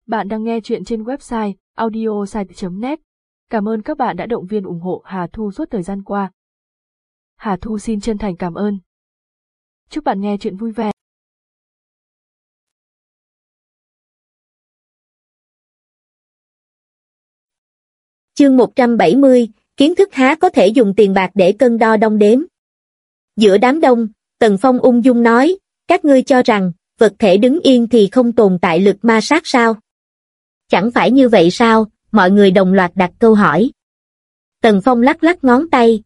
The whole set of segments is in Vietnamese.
Bạn đang nghe chuyện trên website audiosite.net. Cảm ơn các bạn đã động viên ủng hộ Hà Thu suốt thời gian qua. Hà Thu xin chân thành cảm ơn. Chúc bạn nghe chuyện vui vẻ. Chương 170, kiến thức há có thể dùng tiền bạc để cân đo đong đếm. Giữa đám đông, Tần Phong ung dung nói, các ngươi cho rằng, vật thể đứng yên thì không tồn tại lực ma sát sao? Chẳng phải như vậy sao? Mọi người đồng loạt đặt câu hỏi. Tần Phong lắc lắc ngón tay,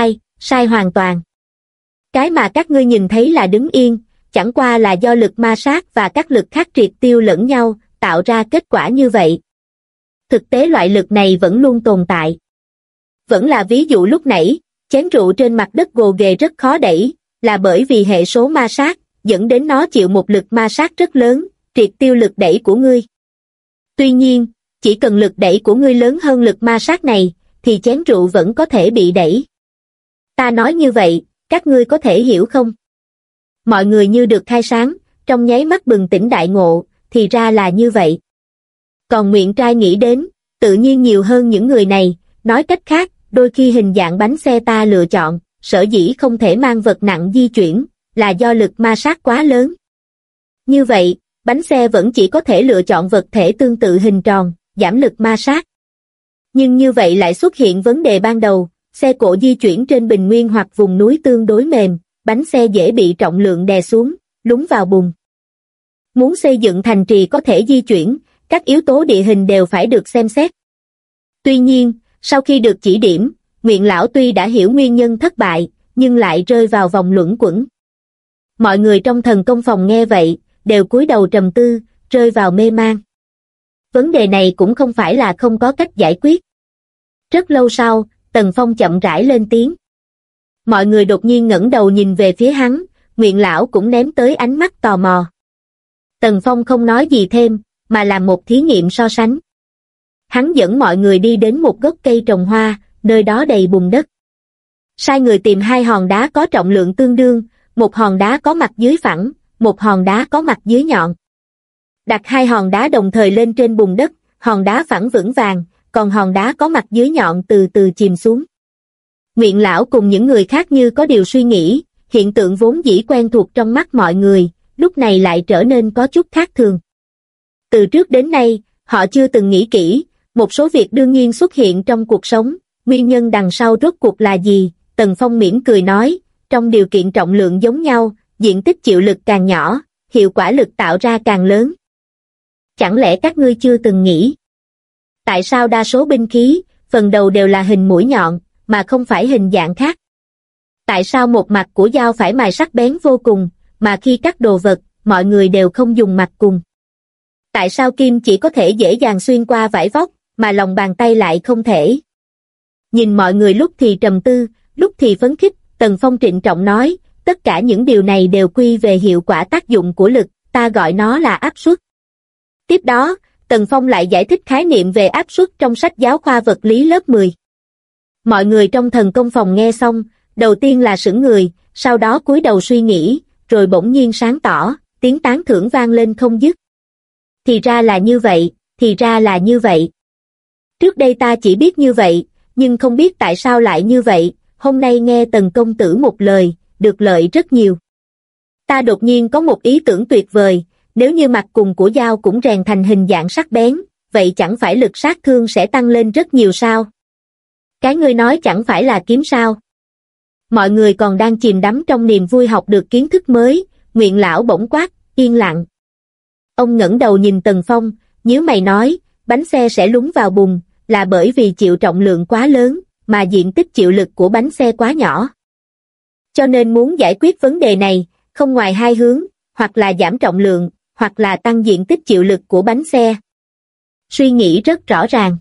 sai hoàn toàn. Cái mà các ngươi nhìn thấy là đứng yên, chẳng qua là do lực ma sát và các lực khác triệt tiêu lẫn nhau, tạo ra kết quả như vậy. Thực tế loại lực này vẫn luôn tồn tại. Vẫn là ví dụ lúc nãy, chén rượu trên mặt đất gồ ghề rất khó đẩy, là bởi vì hệ số ma sát, dẫn đến nó chịu một lực ma sát rất lớn, triệt tiêu lực đẩy của ngươi. Tuy nhiên, chỉ cần lực đẩy của ngươi lớn hơn lực ma sát này, thì chén rượu vẫn có thể bị đẩy. Ta nói như vậy, các ngươi có thể hiểu không? Mọi người như được khai sáng, trong nháy mắt bừng tỉnh đại ngộ, thì ra là như vậy. Còn Nguyện Trai nghĩ đến, tự nhiên nhiều hơn những người này, nói cách khác, đôi khi hình dạng bánh xe ta lựa chọn, sở dĩ không thể mang vật nặng di chuyển, là do lực ma sát quá lớn. Như vậy, bánh xe vẫn chỉ có thể lựa chọn vật thể tương tự hình tròn, giảm lực ma sát. Nhưng như vậy lại xuất hiện vấn đề ban đầu, xe cộ di chuyển trên bình nguyên hoặc vùng núi tương đối mềm, bánh xe dễ bị trọng lượng đè xuống, lún vào bùn. Muốn xây dựng thành trì có thể di chuyển, các yếu tố địa hình đều phải được xem xét. Tuy nhiên, sau khi được chỉ điểm, Nguyện Lão tuy đã hiểu nguyên nhân thất bại, nhưng lại rơi vào vòng luẩn quẩn. Mọi người trong thần công phòng nghe vậy, đều cúi đầu trầm tư, rơi vào mê man. Vấn đề này cũng không phải là không có cách giải quyết. Rất lâu sau, Tần Phong chậm rãi lên tiếng. Mọi người đột nhiên ngẩng đầu nhìn về phía hắn, Nguyện Lão cũng ném tới ánh mắt tò mò. Tần Phong không nói gì thêm, mà làm một thí nghiệm so sánh. Hắn dẫn mọi người đi đến một gốc cây trồng hoa, nơi đó đầy bùn đất. Sai người tìm hai hòn đá có trọng lượng tương đương, một hòn đá có mặt dưới phẳng, một hòn đá có mặt dưới nhọn. Đặt hai hòn đá đồng thời lên trên bùn đất, hòn đá phẳng vững vàng, còn hòn đá có mặt dưới nhọn từ từ chìm xuống. Nguyện Lão cùng những người khác như có điều suy nghĩ, hiện tượng vốn dĩ quen thuộc trong mắt mọi người, lúc này lại trở nên có chút khác thường. Từ trước đến nay, họ chưa từng nghĩ kỹ, một số việc đương nhiên xuất hiện trong cuộc sống, nguyên nhân đằng sau rốt cuộc là gì? Tần Phong mỉm cười nói, trong điều kiện trọng lượng giống nhau, diện tích chịu lực càng nhỏ, hiệu quả lực tạo ra càng lớn. Chẳng lẽ các ngươi chưa từng nghĩ? Tại sao đa số binh khí, phần đầu đều là hình mũi nhọn, mà không phải hình dạng khác? Tại sao một mặt của dao phải mài sắc bén vô cùng, mà khi cắt đồ vật, mọi người đều không dùng mặt cùng? Tại sao kim chỉ có thể dễ dàng xuyên qua vải vóc, mà lòng bàn tay lại không thể? Nhìn mọi người lúc thì trầm tư, lúc thì phấn khích, Tần Phong trịnh trọng nói, tất cả những điều này đều quy về hiệu quả tác dụng của lực, ta gọi nó là áp suất. Tiếp đó, Tần Phong lại giải thích khái niệm về áp suất trong sách giáo khoa vật lý lớp 10. Mọi người trong thần công phòng nghe xong, đầu tiên là sững người, sau đó cúi đầu suy nghĩ, rồi bỗng nhiên sáng tỏ, tiếng tán thưởng vang lên không dứt. Thì ra là như vậy, thì ra là như vậy. Trước đây ta chỉ biết như vậy, nhưng không biết tại sao lại như vậy, hôm nay nghe Tần công tử một lời, được lợi rất nhiều. Ta đột nhiên có một ý tưởng tuyệt vời, nếu như mặt cùng của dao cũng rèn thành hình dạng sắc bén, vậy chẳng phải lực sát thương sẽ tăng lên rất nhiều sao? Cái ngươi nói chẳng phải là kiếm sao? Mọi người còn đang chìm đắm trong niềm vui học được kiến thức mới, Nguyện Lão bỗng quát, yên lặng. Ông ngẩng đầu nhìn Tần Phong, nhíu mày nói, bánh xe sẽ lún vào bùn, là bởi vì chịu trọng lượng quá lớn, mà diện tích chịu lực của bánh xe quá nhỏ. Cho nên muốn giải quyết vấn đề này, không ngoài hai hướng, hoặc là giảm trọng lượng, hoặc là tăng diện tích chịu lực của bánh xe. Suy nghĩ rất rõ ràng.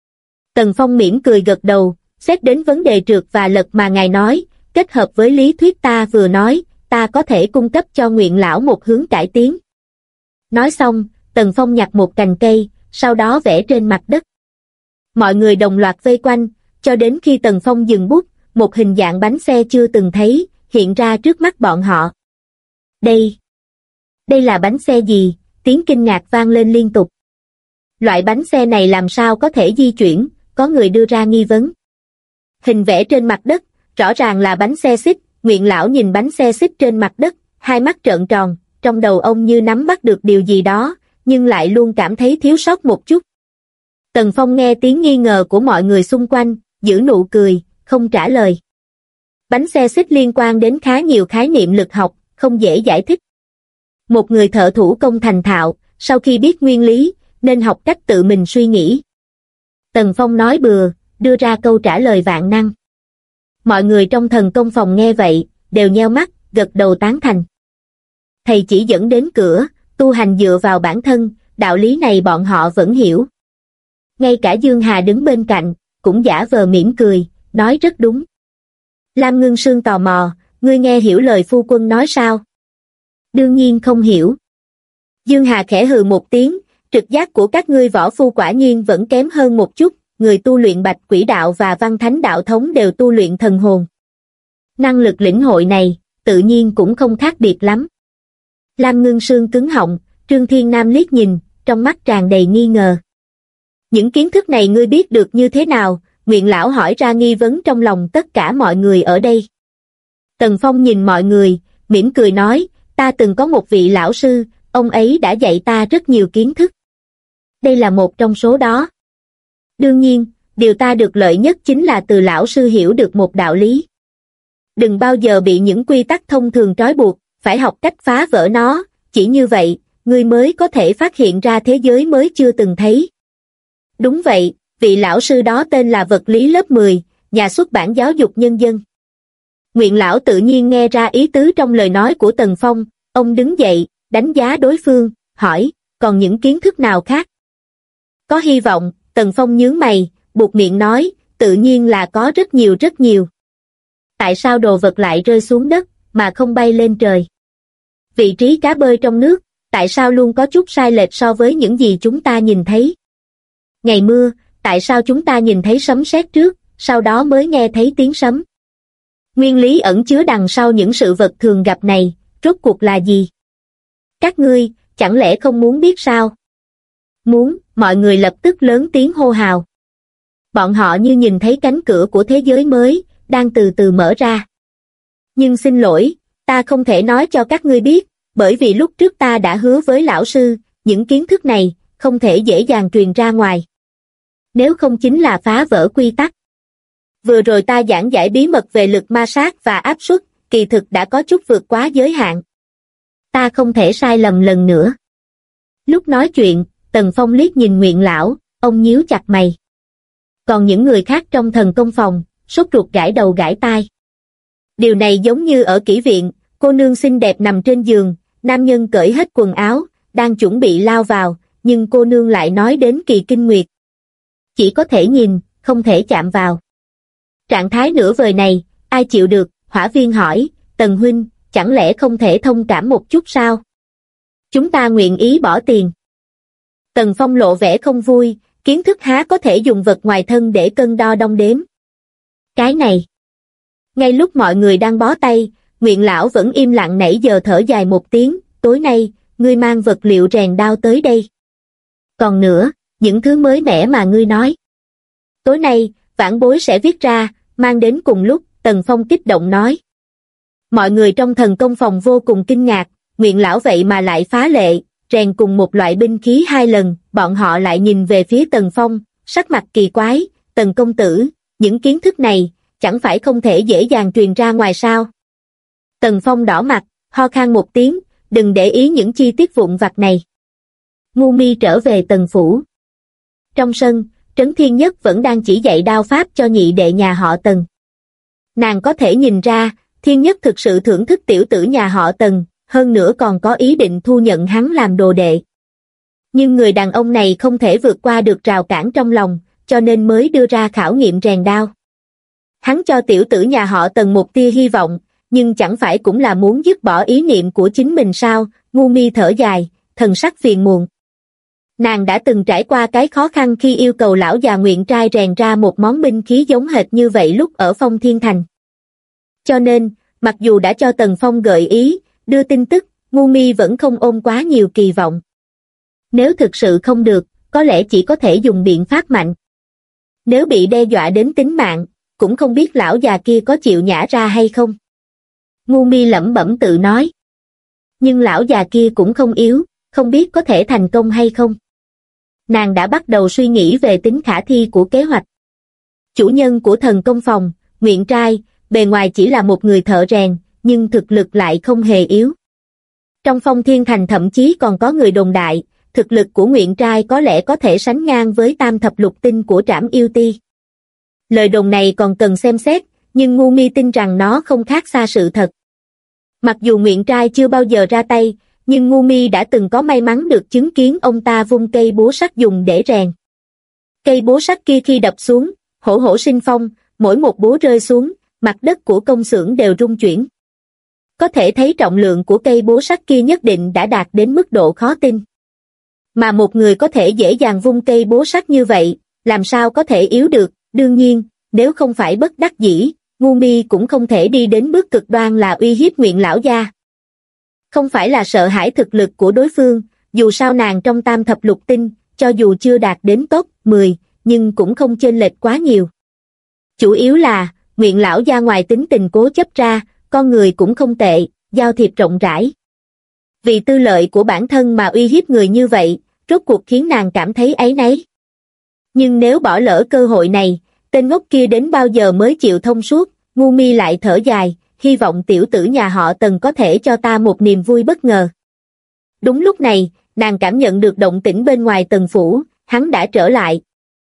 Tần Phong mỉm cười gật đầu, xét đến vấn đề trượt và lật mà ngài nói, kết hợp với lý thuyết ta vừa nói, ta có thể cung cấp cho Nguyện Lão một hướng cải tiến. Nói xong, Tần Phong nhặt một cành cây, sau đó vẽ trên mặt đất. Mọi người đồng loạt vây quanh, cho đến khi Tần Phong dừng bút, một hình dạng bánh xe chưa từng thấy, hiện ra trước mắt bọn họ. Đây là bánh xe gì? Tiếng kinh ngạc vang lên liên tục. Loại bánh xe này làm sao có thể di chuyển, có người đưa ra nghi vấn. Hình vẽ trên mặt đất, rõ ràng là bánh xe xích. Nguyện lão nhìn bánh xe xích trên mặt đất, hai mắt trợn tròn, trong đầu ông như nắm bắt được điều gì đó, nhưng lại luôn cảm thấy thiếu sót một chút. Tần Phong nghe tiếng nghi ngờ của mọi người xung quanh, giữ nụ cười, không trả lời. Bánh xe xích liên quan đến khá nhiều khái niệm lực học, không dễ giải thích. Một người thợ thủ công thành thạo, sau khi biết nguyên lý, nên học cách tự mình suy nghĩ. Tần Phong nói bừa, đưa ra câu trả lời vạn năng. Mọi người trong thần công phòng nghe vậy, đều nheo mắt, gật đầu tán thành. Thầy chỉ dẫn đến cửa, tu hành dựa vào bản thân, đạo lý này bọn họ vẫn hiểu. Ngay cả Dương Hà đứng bên cạnh, cũng giả vờ mỉm cười, nói rất đúng. Lam Ngưng Sương tò mò, ngươi nghe hiểu lời phu quân nói sao? Đương nhiên không hiểu. Dương Hà khẽ hừ một tiếng, trực giác của các ngươi võ phu quả nhiên vẫn kém hơn một chút, người tu luyện Bạch Quỷ Đạo và Văn Thánh Đạo Thống đều tu luyện thần hồn. Năng lực lĩnh hội này, tự nhiên cũng không khác biệt lắm. Lam Ngưng Sương cứng họng, Trương Thiên Nam liếc nhìn, trong mắt tràn đầy nghi ngờ. Những kiến thức này ngươi biết được như thế nào? Nguyện lão hỏi ra nghi vấn trong lòng tất cả mọi người ở đây. Tần Phong nhìn mọi người, mỉm cười nói, ta từng có một vị lão sư, ông ấy đã dạy ta rất nhiều kiến thức. Đây là một trong số đó. Đương nhiên, điều ta được lợi nhất chính là từ lão sư hiểu được một đạo lý. Đừng bao giờ bị những quy tắc thông thường trói buộc, phải học cách phá vỡ nó, chỉ như vậy, ngươi mới có thể phát hiện ra thế giới mới chưa từng thấy. Đúng vậy, vị lão sư đó tên là Vật lý lớp 10, nhà xuất bản Giáo dục Nhân dân. Nguyện lão tự nhiên nghe ra ý tứ trong lời nói của Tần Phong, ông đứng dậy, đánh giá đối phương, hỏi, còn những kiến thức nào khác? Có hy vọng, Tần Phong nhướng mày, buột miệng nói, tự nhiên là có rất nhiều rất nhiều. Tại sao đồ vật lại rơi xuống đất, mà không bay lên trời? Vị trí cá bơi trong nước, tại sao luôn có chút sai lệch so với những gì chúng ta nhìn thấy? Ngày mưa, tại sao chúng ta nhìn thấy sấm sét trước, sau đó mới nghe thấy tiếng sấm? Nguyên lý ẩn chứa đằng sau những sự vật thường gặp này, rốt cuộc là gì? Các ngươi, chẳng lẽ không muốn biết sao? Muốn, mọi người lập tức lớn tiếng hô hào. Bọn họ như nhìn thấy cánh cửa của thế giới mới, đang từ từ mở ra. Nhưng xin lỗi, ta không thể nói cho các ngươi biết, bởi vì lúc trước ta đã hứa với lão sư, những kiến thức này, không thể dễ dàng truyền ra ngoài. Nếu không chính là phá vỡ quy tắc. Vừa rồi ta giảng giải bí mật về lực ma sát và áp suất, kỳ thực đã có chút vượt quá giới hạn. Ta không thể sai lầm lần nữa. Lúc nói chuyện, Tần Phong liếc nhìn Nguyện lão, ông nhíu chặt mày. Còn những người khác trong thần công phòng, sốt ruột gãi đầu gãi tai. Điều này giống như ở kỹ viện, cô nương xinh đẹp nằm trên giường, nam nhân cởi hết quần áo, đang chuẩn bị lao vào, nhưng cô nương lại nói đến kỳ kinh nguyệt. Chỉ có thể nhìn, không thể chạm vào. Trạng thái nửa vời này, ai chịu được? Hỏa Viên hỏi, Tần huynh, chẳng lẽ không thể thông cảm một chút sao? Chúng ta nguyện ý bỏ tiền. Tần Phong lộ vẻ không vui, kiến thức há có thể dùng vật ngoài thân để cân đo đong đếm. Cái này. Ngay lúc mọi người đang bó tay, Nguyện lão vẫn im lặng nãy giờ thở dài một tiếng, tối nay, ngươi mang vật liệu rèn đao tới đây. Còn nữa, những thứ mới mẻ mà ngươi nói. Tối nay, vãn bối sẽ viết ra, mang đến cùng lúc, Tần Phong kích động nói. Mọi người trong thần công phòng vô cùng kinh ngạc, Nguyện lão vậy mà lại phá lệ, rèn cùng một loại binh khí 2 lần, bọn họ lại nhìn về phía Tần Phong, sắc mặt kỳ quái, Tần công tử, những kiến thức này, chẳng phải không thể dễ dàng truyền ra ngoài sao? Tần Phong đỏ mặt, ho khan một tiếng, đừng để ý những chi tiết vụn vặt này. Ngu Mi trở về Tần phủ. Trong sân, Trấn Thiên Nhất vẫn đang chỉ dạy đao pháp cho nhị đệ nhà họ Tần. Nàng có thể nhìn ra, Thiên Nhất thực sự thưởng thức tiểu tử nhà họ Tần, hơn nữa còn có ý định thu nhận hắn làm đồ đệ. Nhưng người đàn ông này không thể vượt qua được rào cản trong lòng, cho nên mới đưa ra khảo nghiệm rèn đao. Hắn cho tiểu tử nhà họ Tần một tia hy vọng, nhưng chẳng phải cũng là muốn dứt bỏ ý niệm của chính mình sao? Ngu Mi thở dài, thần sắc phiền muộn. Nàng đã từng trải qua cái khó khăn khi yêu cầu lão già nguyện trai rèn ra một món binh khí giống hệt như vậy lúc ở Phong Thiên Thành. Cho nên, mặc dù đã cho Tần Phong gợi ý, đưa tin tức, Ngu Mi vẫn không ôm quá nhiều kỳ vọng. Nếu thực sự không được, có lẽ chỉ có thể dùng biện pháp mạnh. Nếu bị đe dọa đến tính mạng, cũng không biết lão già kia có chịu nhả ra hay không. Ngu Mi lẩm bẩm tự nói. Nhưng lão già kia cũng không yếu, không biết có thể thành công hay không. Nàng đã bắt đầu suy nghĩ về tính khả thi của kế hoạch. Chủ nhân của thần công phòng, Nguyện Trai, bề ngoài chỉ là một người thợ rèn, nhưng thực lực lại không hề yếu. Trong Phong Thiên Thành thậm chí còn có người đồn đại, thực lực của Nguyện Trai có lẽ có thể sánh ngang với tam thập lục tinh của Trảm Yêu Ti. Lời đồn này còn cần xem xét, nhưng Ngu Mi tin rằng nó không khác xa sự thật. Mặc dù Nguyện Trai chưa bao giờ ra tay, nhưng Ngu Mi đã từng có may mắn được chứng kiến ông ta vung cây búa sắt dùng để rèn. Cây búa sắt kia khi đập xuống, hổ hổ sinh phong, mỗi một búa rơi xuống, mặt đất của công xưởng đều rung chuyển. Có thể thấy trọng lượng của cây búa sắt kia nhất định đã đạt đến mức độ khó tin. Mà một người có thể dễ dàng vung cây búa sắt như vậy, làm sao có thể yếu được? Đương nhiên, nếu không phải bất đắc dĩ, Ngu Mi cũng không thể đi đến bước cực đoan là uy hiếp Nguyện lão gia. Không phải là sợ hãi thực lực của đối phương, dù sao nàng trong tam thập lục tinh, cho dù chưa đạt đến top 10, nhưng cũng không chênh lệch quá nhiều. Chủ yếu là, Nguyện lão gia ngoài tính tình cố chấp ra, con người cũng không tệ, giao thiệp rộng rãi. Vì tư lợi của bản thân mà uy hiếp người như vậy, rốt cuộc khiến nàng cảm thấy áy náy. Nhưng nếu bỏ lỡ cơ hội này, tên ngốc kia đến bao giờ mới chịu thông suốt? Ngu Mi lại thở dài, hy vọng tiểu tử nhà họ Tần có thể cho ta một niềm vui bất ngờ. Đúng lúc này, nàng cảm nhận được động tĩnh bên ngoài Tần phủ, hắn đã trở lại.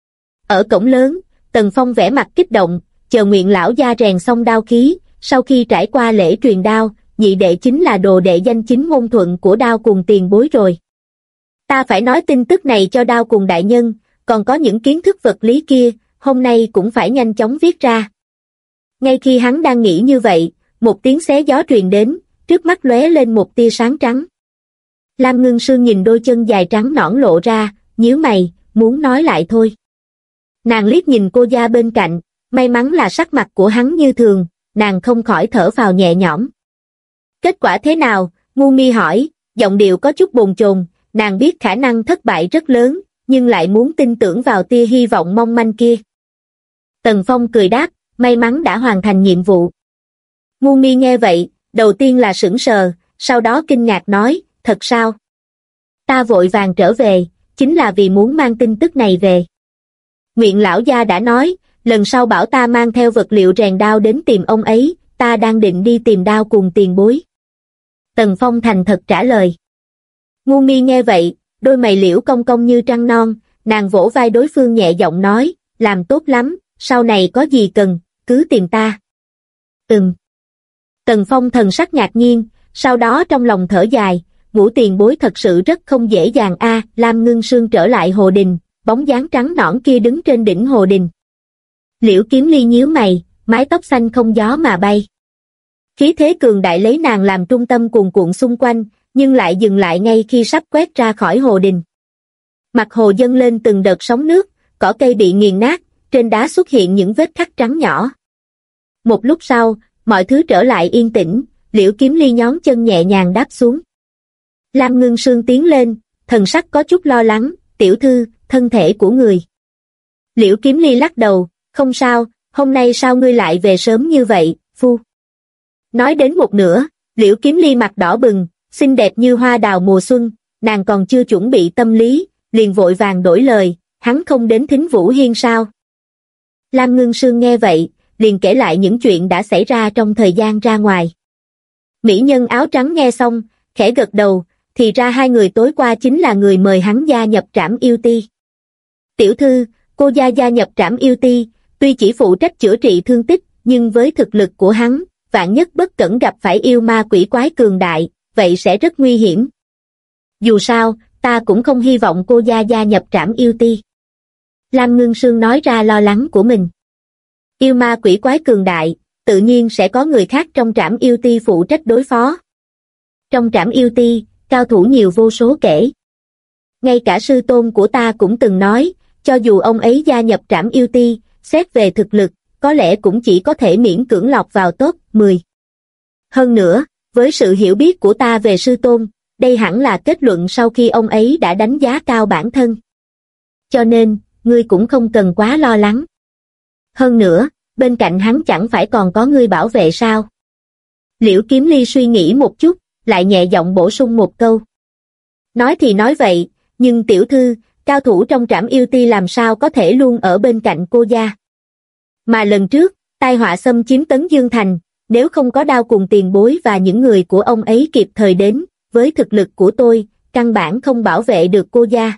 Ở cổng lớn, Tần Phong vẻ mặt kích động, chờ Nguyện lão gia rèn xong đao khí, sau khi trải qua lễ truyền đao, nhị đệ chính là đồ đệ danh chính ngôn thuận của Đao Cùng tiền bối rồi. Ta phải nói tin tức này cho Đao Cùng đại nhân, còn có những kiến thức vật lý kia, hôm nay cũng phải nhanh chóng viết ra. Ngay khi hắn đang nghĩ như vậy, một tiếng xé gió truyền đến, trước mắt lóe lên một tia sáng trắng. Lam Ngưng Sương nhìn đôi chân dài trắng nõn lộ ra, nhíu mày, muốn nói lại thôi. Nàng liếc nhìn cô gia bên cạnh, may mắn là sắc mặt của hắn như thường, nàng không khỏi thở phào nhẹ nhõm. Kết quả thế nào? Ngu Mi hỏi, giọng điệu có chút bồn chồn, nàng biết khả năng thất bại rất lớn, nhưng lại muốn tin tưởng vào tia hy vọng mong manh kia. Tần Phong cười đáp, may mắn đã hoàn thành nhiệm vụ. Ngu Mi nghe vậy, đầu tiên là sững sờ, sau đó kinh ngạc nói, thật sao? Ta vội vàng trở về, chính là vì muốn mang tin tức này về. Nguyện lão gia đã nói, lần sau bảo ta mang theo vật liệu rèn đao đến tìm ông ấy, ta đang định đi tìm Đao Cùng tiền bối. Tần Phong thành thật trả lời. Ngu Mi nghe vậy, đôi mày liễu cong cong như trăng non, nàng vỗ vai đối phương nhẹ giọng nói, làm tốt lắm, sau này có gì cần, cứ tìm ta. Tần Phong thần sắc ngạc nhiên, sau đó trong lòng thở dài, Ngũ tiền bối thật sự rất không dễ dàng a. Lam Ngưng Sương trở lại hồ đình, bóng dáng trắng nõn kia đứng trên đỉnh hồ đình. Liễu Kiếm Ly nhíu mày, mái tóc xanh không gió mà bay. Khí thế cường đại lấy nàng làm trung tâm cuồn cuộn xung quanh, nhưng lại dừng lại ngay khi sắp quét ra khỏi hồ đình. Mặt hồ dâng lên từng đợt sóng nước, cỏ cây bị nghiền nát, trên đá xuất hiện những vết khắc trắng nhỏ. Một lúc sau, mọi thứ trở lại yên tĩnh, Liễu Kiếm Ly nhón chân nhẹ nhàng đáp xuống. Lam Ngưng Sương tiến lên, thần sắc có chút lo lắng, tiểu thư, thân thể của người. Liễu Kiếm Ly lắc đầu, không sao, hôm nay sao ngươi lại về sớm như vậy, phu. Nói đến một nửa, Liễu Kiếm Ly mặt đỏ bừng, xinh đẹp như hoa đào mùa xuân, nàng còn chưa chuẩn bị tâm lý, liền vội vàng đổi lời, hắn không đến Thính Vũ Hiên sao. Lam Ngưng Sương nghe vậy, liền kể lại những chuyện đã xảy ra trong thời gian ra ngoài. Mỹ nhân áo trắng nghe xong, khẽ gật đầu, thì ra hai người tối qua chính là người mời hắn gia nhập Trảm Yêu Ti. Tiểu thư, cô gia nhập Trảm Yêu Ti, tuy chỉ phụ trách chữa trị thương tích, nhưng với thực lực của hắn, vạn nhất bất cẩn gặp phải yêu ma quỷ quái cường đại, vậy sẽ rất nguy hiểm. Dù sao, ta cũng không hy vọng cô gia nhập Trảm Yêu Ti. Lam Ngưng Sương nói ra lo lắng của mình. Yêu ma quỷ quái cường đại, tự nhiên sẽ có người khác trong Trảm Yêu Ti phụ trách đối phó. Trong Trảm Yêu Ti, cao thủ nhiều vô số kể. Ngay cả sư tôn của ta cũng từng nói, cho dù ông ấy gia nhập Trảm Yêu Ti, xét về thực lực, có lẽ cũng chỉ có thể miễn cưỡng lọt vào top 10. Hơn nữa, với sự hiểu biết của ta về sư tôn, đây hẳn là kết luận sau khi ông ấy đã đánh giá cao bản thân. cho nên, ngươi cũng không cần quá lo lắng. Hơn nữa, bên cạnh hắn chẳng phải còn có ngươi bảo vệ sao? Liễu Kiếm Ly suy nghĩ một chút, lại nhẹ giọng bổ sung một câu. Nói thì nói vậy, nhưng tiểu thư, cao thủ trong Trảm Yêu Ti làm sao có thể luôn ở bên cạnh cô gia? Mà lần trước, tai họa xâm chiếm Tấn Dương Thành, nếu không có Đao Cùng tiền bối và những người của ông ấy kịp thời đến, với thực lực của tôi, căn bản không bảo vệ được cô gia.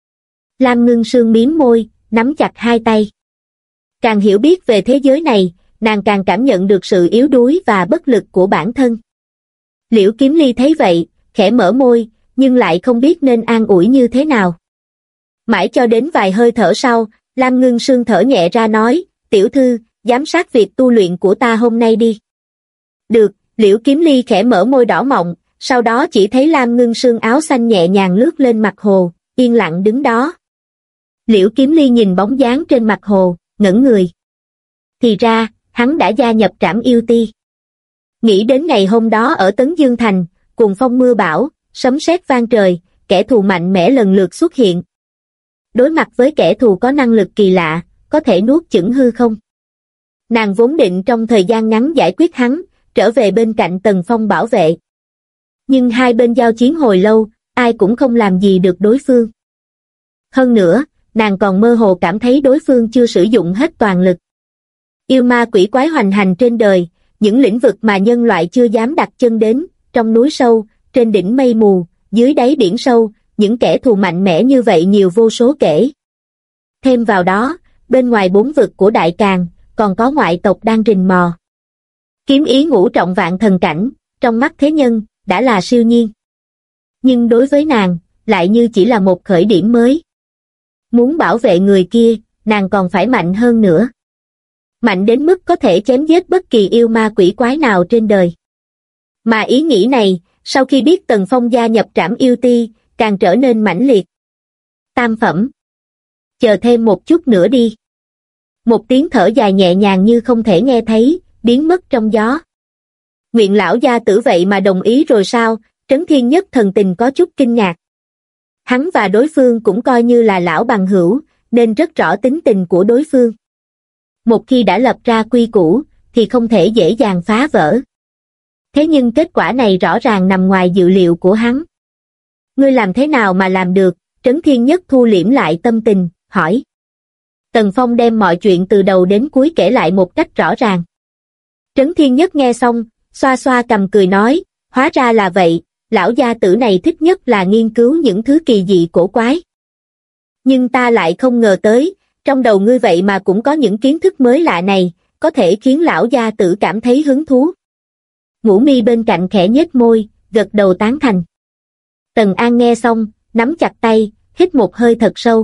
Lam Ngưng Sương mím môi, nắm chặt hai tay. Càng hiểu biết về thế giới này, nàng càng cảm nhận được sự yếu đuối và bất lực của bản thân. Liễu Kiếm Ly thấy vậy, khẽ mở môi, nhưng lại không biết nên an ủi như thế nào. Mãi cho đến vài hơi thở sau, Lam Ngưng Sương thở nhẹ ra nói, tiểu thư, giám sát việc tu luyện của ta hôm nay đi. Được, Liễu Kiếm Ly khẽ mở môi đỏ mọng, sau đó chỉ thấy Lam Ngưng Sương áo xanh nhẹ nhàng lướt lên mặt hồ, yên lặng đứng đó. Liễu Kiếm Ly nhìn bóng dáng trên mặt hồ, ngẩn người. Thì ra, hắn đã gia nhập Trảm Yêu Ti. Nghĩ đến ngày hôm đó ở Tấn Dương Thành, cuồng phong mưa bão, sấm sét vang trời, kẻ thù mạnh mẽ lần lượt xuất hiện. Đối mặt với kẻ thù có năng lực kỳ lạ, có thể nuốt chửng hư không. Nàng vốn định trong thời gian ngắn giải quyết hắn, trở về bên cạnh Tần Phong bảo vệ. Nhưng hai bên giao chiến hồi lâu, ai cũng không làm gì được đối phương. Hơn nữa, nàng còn mơ hồ cảm thấy đối phương chưa sử dụng hết toàn lực. Yêu ma quỷ quái hoành hành trên đời, những lĩnh vực mà nhân loại chưa dám đặt chân đến, trong núi sâu, trên đỉnh mây mù, dưới đáy biển sâu, những kẻ thù mạnh mẽ như vậy nhiều vô số kể. Thêm vào đó, bên ngoài bốn vực của Đại Càn, còn có ngoại tộc đang rình mò. Kiếm ý ngũ trọng vạn thần cảnh, trong mắt thế nhân, đã là siêu nhiên. Nhưng đối với nàng, lại như chỉ là một khởi điểm mới. Muốn bảo vệ người kia, nàng còn phải mạnh hơn nữa. Mạnh đến mức có thể chém giết bất kỳ yêu ma quỷ quái nào trên đời. Mà ý nghĩ này, sau khi biết Tần Phong gia nhập Trảm Yêu Ti, càng trở nên mãnh liệt. Tam phẩm. Chờ thêm một chút nữa đi. Một tiếng thở dài nhẹ nhàng như không thể nghe thấy, biến mất trong gió. Nguyện lão gia tử vậy mà đồng ý rồi sao? Trấn Thiên Nhất thần tình có chút kinh ngạc. Hắn và đối phương cũng coi như là lão bằng hữu, nên rất rõ tính tình của đối phương. Một khi đã lập ra quy củ, thì không thể dễ dàng phá vỡ. Thế nhưng kết quả này rõ ràng nằm ngoài dự liệu của hắn. Ngươi làm thế nào mà làm được? Trấn Thiên Nhất thu liễm lại tâm tình, hỏi. Tần Phong đem mọi chuyện từ đầu đến cuối kể lại một cách rõ ràng. Trấn Thiên Nhất nghe xong, xoa xoa cầm cười nói, hóa ra là vậy, lão gia tử này thích nhất là nghiên cứu những thứ kỳ dị cổ quái. Nhưng ta lại không ngờ tới, trong đầu ngươi vậy mà cũng có những kiến thức mới lạ này, có thể khiến lão gia tử cảm thấy hứng thú. Ngũ Mi bên cạnh khẽ nhếch môi, gật đầu tán thành. Tần An nghe xong, nắm chặt tay, hít một hơi thật sâu.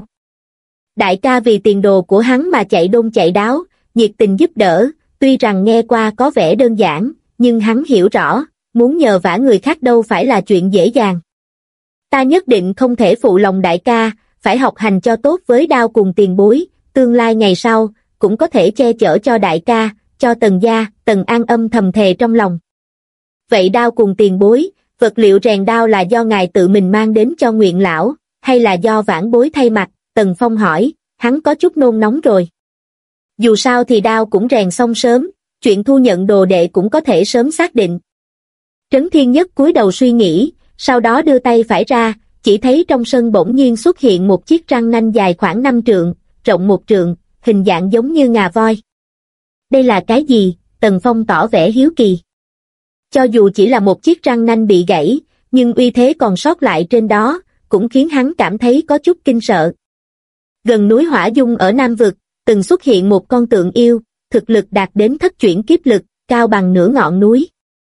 Đại ca vì tiền đồ của hắn mà chạy đôn chạy đáo, nhiệt tình giúp đỡ, tuy rằng nghe qua có vẻ đơn giản, nhưng hắn hiểu rõ, muốn nhờ vả người khác đâu phải là chuyện dễ dàng. Ta nhất định không thể phụ lòng đại ca, phải học hành cho tốt với Đao Cùng tiền bối, tương lai ngày sau, cũng có thể che chở cho đại ca, cho Tần gia. Tần An âm thầm thề trong lòng. Vậy Đao Cùng tiền bối, vật liệu rèn đao là do ngài tự mình mang đến cho Nguyện lão, hay là do vãn bối thay mặt? Tần Phong hỏi, hắn có chút nôn nóng rồi. Dù sao thì đao cũng rèn xong sớm, chuyện thu nhận đồ đệ cũng có thể sớm xác định. Trấn Thiên Nhất cúi đầu suy nghĩ, sau đó đưa tay phải ra, chỉ thấy trong sân bỗng nhiên xuất hiện một chiếc răng nanh dài khoảng 5 trượng, rộng 1 trượng, hình dạng giống như ngà voi. Đây là cái gì? Tần Phong tỏ vẻ hiếu kỳ. Cho dù chỉ là một chiếc răng nanh bị gãy, nhưng uy thế còn sót lại trên đó, cũng khiến hắn cảm thấy có chút kinh sợ. Gần núi Hỏa Dung ở Nam Vực, từng xuất hiện một con tượng yêu, thực lực đạt đến thất chuyển kiếp lực, cao bằng nửa ngọn núi.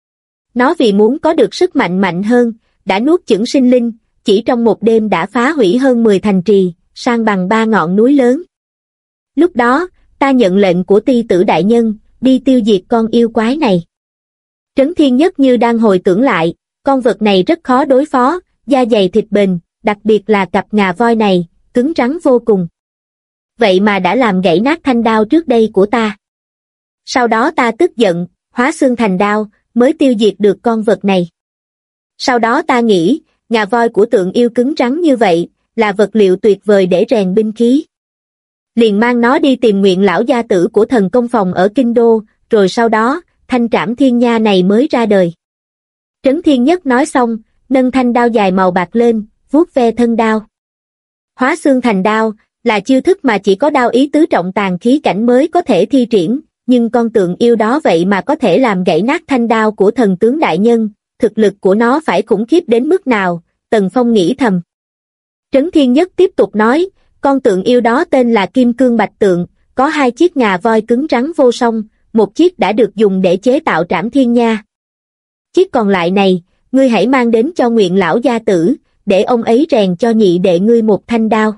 Nó vì muốn có được sức mạnh mạnh hơn, đã nuốt chửng sinh linh, chỉ trong một đêm đã phá hủy hơn 10 thành trì, san bằng 3 ngọn núi lớn. Lúc đó, ta nhận lệnh của Ti Tử đại nhân, đi tiêu diệt con yêu quái này. Trấn Thiên Nhất như đang hồi tưởng lại, con vật này rất khó đối phó, da dày thịt bền, đặc biệt là cặp ngà voi này, cứng rắn vô cùng. Vậy mà đã làm gãy nát thanh đao trước đây của ta. Sau đó ta tức giận, hóa xương thành đao, mới tiêu diệt được con vật này. Sau đó ta nghĩ, ngà voi của tượng yêu cứng rắn như vậy, là vật liệu tuyệt vời để rèn binh khí. Liền mang nó đi tìm Nguyện lão gia tử của thần công phòng ở Kinh Đô, rồi sau đó, thanh trảm thiên nha này mới ra đời. Trấn Thiên Nhất nói xong, nâng thanh đao dài màu bạc lên, vuốt ve thân đao. Hóa xương thành đao, là chiêu thức mà chỉ có đao ý tứ trọng tàn khí cảnh mới có thể thi triển, nhưng con tượng yêu đó vậy mà có thể làm gãy nát thanh đao của thần tướng đại nhân, thực lực của nó phải khủng khiếp đến mức nào, Tần Phong nghĩ thầm. Trấn Thiên Nhất tiếp tục nói, con tượng yêu đó tên là Kim Cương Bạch Tượng, có 2 chiếc ngà voi cứng rắn vô song, một chiếc đã được dùng để chế tạo trảm thiên nha. Chiếc còn lại này, ngươi hãy mang đến cho Nguyện lão gia tử, để ông ấy rèn cho nhị đệ ngươi một thanh đao.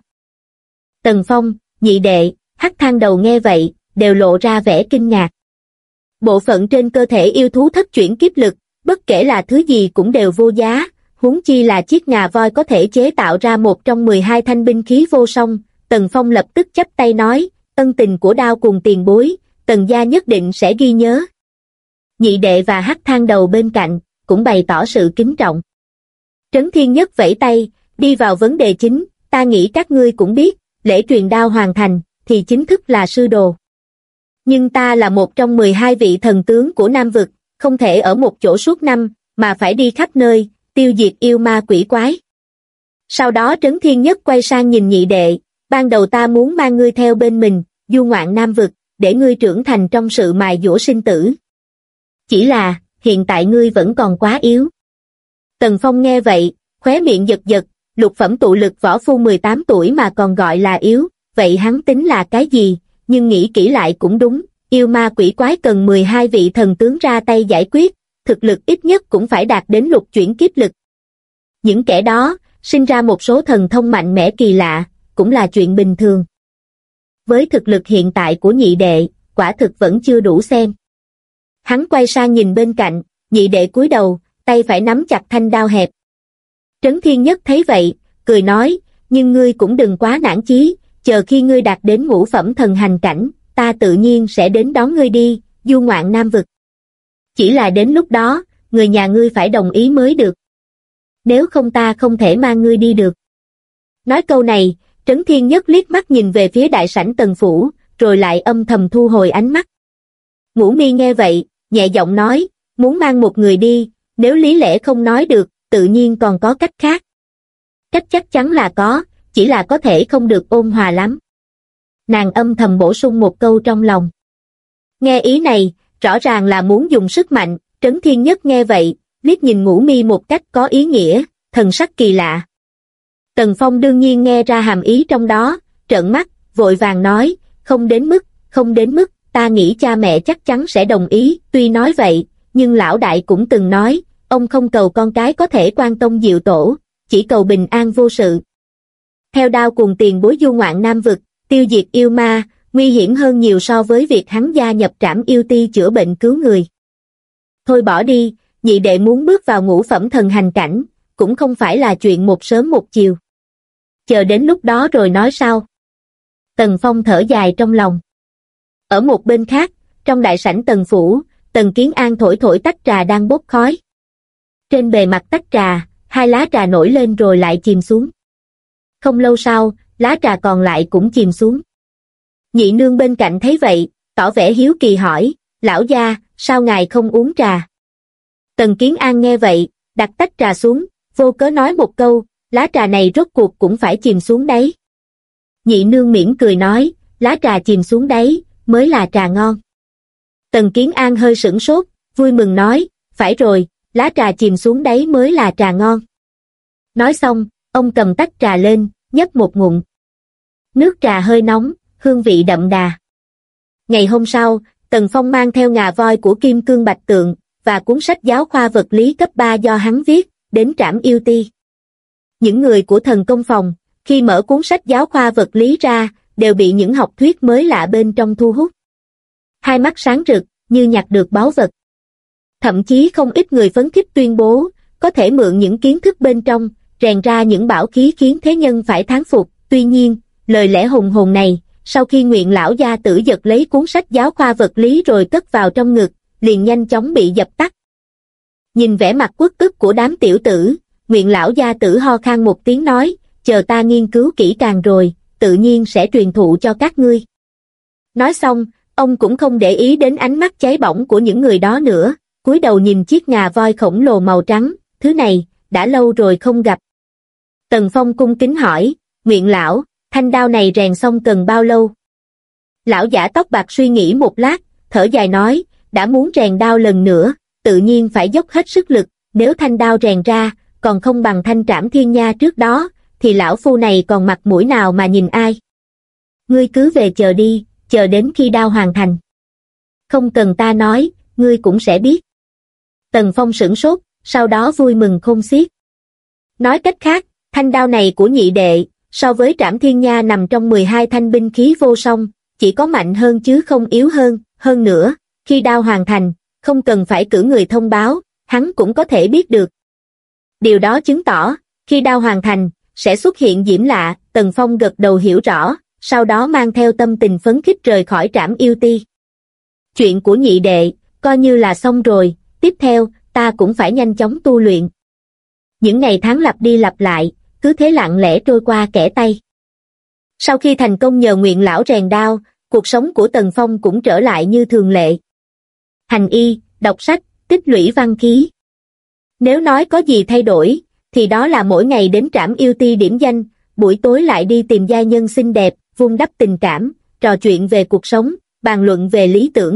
Tần Phong, nhị đệ, Hắc Thang Đầu nghe vậy, đều lộ ra vẻ kinh ngạc. Bộ phận trên cơ thể yêu thú thất chuyển kiếp lực, bất kể là thứ gì cũng đều vô giá, huống chi là chiếc ngà voi có thể chế tạo ra một trong 12 thanh binh khí vô song. Tần Phong lập tức chắp tay nói, ân tình của Đao cùng tiền bối, Tần gia nhất định sẽ ghi nhớ. Nhị đệ và Hắc Thang Đầu bên cạnh, cũng bày tỏ sự kính trọng. Trấn Thiên Nhất vẫy tay, đi vào vấn đề chính, ta nghĩ các ngươi cũng biết, lễ truyền đao hoàn thành, thì chính thức là sư đồ. Nhưng ta là một trong 12 vị thần tướng của Nam Vực, không thể ở một chỗ suốt năm, mà phải đi khắp nơi, tiêu diệt yêu ma quỷ quái. Sau đó Trấn Thiên Nhất quay sang nhìn nhị đệ, ban đầu ta muốn mang ngươi theo bên mình, du ngoạn Nam Vực, để ngươi trưởng thành trong sự mài dũa sinh tử. Chỉ là, hiện tại ngươi vẫn còn quá yếu. Tần Phong nghe vậy, khóe miệng giật giật, lục phẩm tụ lực võ phu 18 tuổi mà còn gọi là yếu, vậy hắn tính là cái gì, nhưng nghĩ kỹ lại cũng đúng, yêu ma quỷ quái cần 12 vị thần tướng ra tay giải quyết, thực lực ít nhất cũng phải đạt đến lục chuyển kiếp lực. Những kẻ đó, sinh ra một số thần thông mạnh mẽ kỳ lạ, cũng là chuyện bình thường. Với thực lực hiện tại của nhị đệ, quả thực vẫn chưa đủ xem. Hắn quay sang nhìn bên cạnh, nhị đệ cúi đầu, tay phải nắm chặt thanh đao hẹp. Trấn Thiên Nhất thấy vậy, cười nói, nhưng ngươi cũng đừng quá nản chí, chờ khi ngươi đạt đến ngũ phẩm thần hành cảnh, ta tự nhiên sẽ đến đón ngươi đi, du ngoạn Nam Vực. Chỉ là đến lúc đó, người nhà ngươi phải đồng ý mới được. Nếu không ta không thể mang ngươi đi được. Nói câu này, Trấn Thiên Nhất liếc mắt nhìn về phía đại sảnh Tần phủ, rồi lại âm thầm thu hồi ánh mắt. Ngũ Mi nghe vậy, nhẹ giọng nói, muốn mang một người đi, nếu lý lẽ không nói được, tự nhiên còn có cách khác. Cách chắc chắn là có, chỉ là có thể không được ôn hòa lắm. Nàng âm thầm bổ sung một câu trong lòng. Nghe ý này, rõ ràng là muốn dùng sức mạnh, Trấn Thiên Nhất nghe vậy, liếc nhìn Ngũ Mi một cách có ý nghĩa, thần sắc kỳ lạ. Tần Phong đương nhiên nghe ra hàm ý trong đó, trợn mắt, vội vàng nói, không đến mức, ta nghĩ cha mẹ chắc chắn sẽ đồng ý, tuy nói vậy, nhưng lão đại cũng từng nói, ông không cầu con cái có thể quan tông diệu tổ, chỉ cầu bình an vô sự. Theo Đao cùng tiền bối du ngoạn Nam Vực, tiêu diệt yêu ma, nguy hiểm hơn nhiều so với việc hắn gia nhập trảm yêu ti chữa bệnh cứu người. Thôi bỏ đi, nhị đệ muốn bước vào ngũ phẩm thần hành cảnh, cũng không phải là chuyện một sớm một chiều. Chờ đến lúc đó rồi nói sau. Tần Phong thở dài trong lòng. Ở một bên khác, trong đại sảnh Tần phủ, Tần Kiến An thổi tách trà đang bốc khói. Trên bề mặt tách trà, 2 lá trà nổi lên rồi lại chìm xuống. Không lâu sau, lá trà còn lại cũng chìm xuống. Nhị nương bên cạnh thấy vậy, tỏ vẻ hiếu kỳ hỏi, lão gia, sao ngài không uống trà? Tần Kiến An nghe vậy, đặt tách trà xuống, vô cớ nói một câu, lá trà này rốt cuộc cũng phải chìm xuống đấy. Nhị nương mỉm cười nói, lá trà chìm xuống đấy, mới là trà ngon. Tần Kiến An hơi sửng sốt, vui mừng nói, phải rồi, lá trà chìm xuống đấy mới là trà ngon. Nói xong, ông cầm tách trà lên, nhấp một ngụm. Nước trà hơi nóng, hương vị đậm đà. Ngày hôm sau, Tần Phong mang theo ngà voi của Kim Cương Bạch Tượng, và cuốn sách giáo khoa vật lý cấp 3 do hắn viết, đến trảm yêu ti. Những người của thần công phòng, khi mở cuốn sách giáo khoa vật lý ra, đều bị những học thuyết mới lạ bên trong thu hút. Hai mắt sáng rực, như nhặt được báu vật. Thậm chí không ít người phấn khích tuyên bố, có thể mượn những kiến thức bên trong, rèn ra những bảo khí khiến thế nhân phải thán phục. Tuy nhiên, lời lẽ hùng hồn này, sau khi Nguyện lão gia tử giật lấy cuốn sách giáo khoa vật lý rồi cất vào trong ngực, liền nhanh chóng bị dập tắt. Nhìn vẻ mặt uất ức của đám tiểu tử, Nguyện lão gia tử ho khan một tiếng nói, chờ ta nghiên cứu kỹ càng rồi, tự nhiên sẽ truyền thụ cho các ngươi. Nói xong, ông cũng không để ý đến ánh mắt cháy bỏng của những người đó nữa, cúi đầu nhìn chiếc ngà voi khổng lồ màu trắng, thứ này, đã lâu rồi không gặp. Tần Phong cung kính hỏi, Nguyện lão, thanh đao này rèn xong cần bao lâu? Lão giả tóc bạc suy nghĩ một lát, thở dài nói, đã muốn rèn đao lần nữa, tự nhiên phải dốc hết sức lực, nếu thanh đao rèn ra, còn không bằng thanh trảm thiên nha trước đó, thì lão phu này còn mặt mũi nào mà nhìn ai? Ngươi cứ về chờ đi, chờ đến khi đao hoàn thành. Không cần ta nói, ngươi cũng sẽ biết. Tần Phong sửng sốt, sau đó vui mừng khôn xiết. Nói cách khác, thanh đao này của nhị đệ, so với trảm thiên nha nằm trong 12 thanh binh khí vô song, chỉ có mạnh hơn chứ không yếu hơn nữa, khi đao hoàn thành, không cần phải cử người thông báo, hắn cũng có thể biết được. Điều đó chứng tỏ, khi đao hoàn thành, sẽ xuất hiện diễm lạ, Tần Phong gật đầu hiểu rõ, sau đó mang theo tâm tình phấn khích rời khỏi trảm yêu ti. Chuyện của nhị đệ, coi như là xong rồi, tiếp theo, ta cũng phải nhanh chóng tu luyện. Những ngày tháng lặp đi lặp lại, cứ thế lặng lẽ trôi qua kẻ tay. Sau khi thành công nhờ Nguyện lão rèn đao, cuộc sống của Tần Phong cũng trở lại như thường lệ. Hành y, đọc sách, tích lũy văn khí. Nếu nói có gì thay đổi, thì đó là mỗi ngày đến trảm yêu ti điểm danh, buổi tối lại đi tìm giai nhân xinh đẹp, vun đắp tình cảm, trò chuyện về cuộc sống, bàn luận về lý tưởng.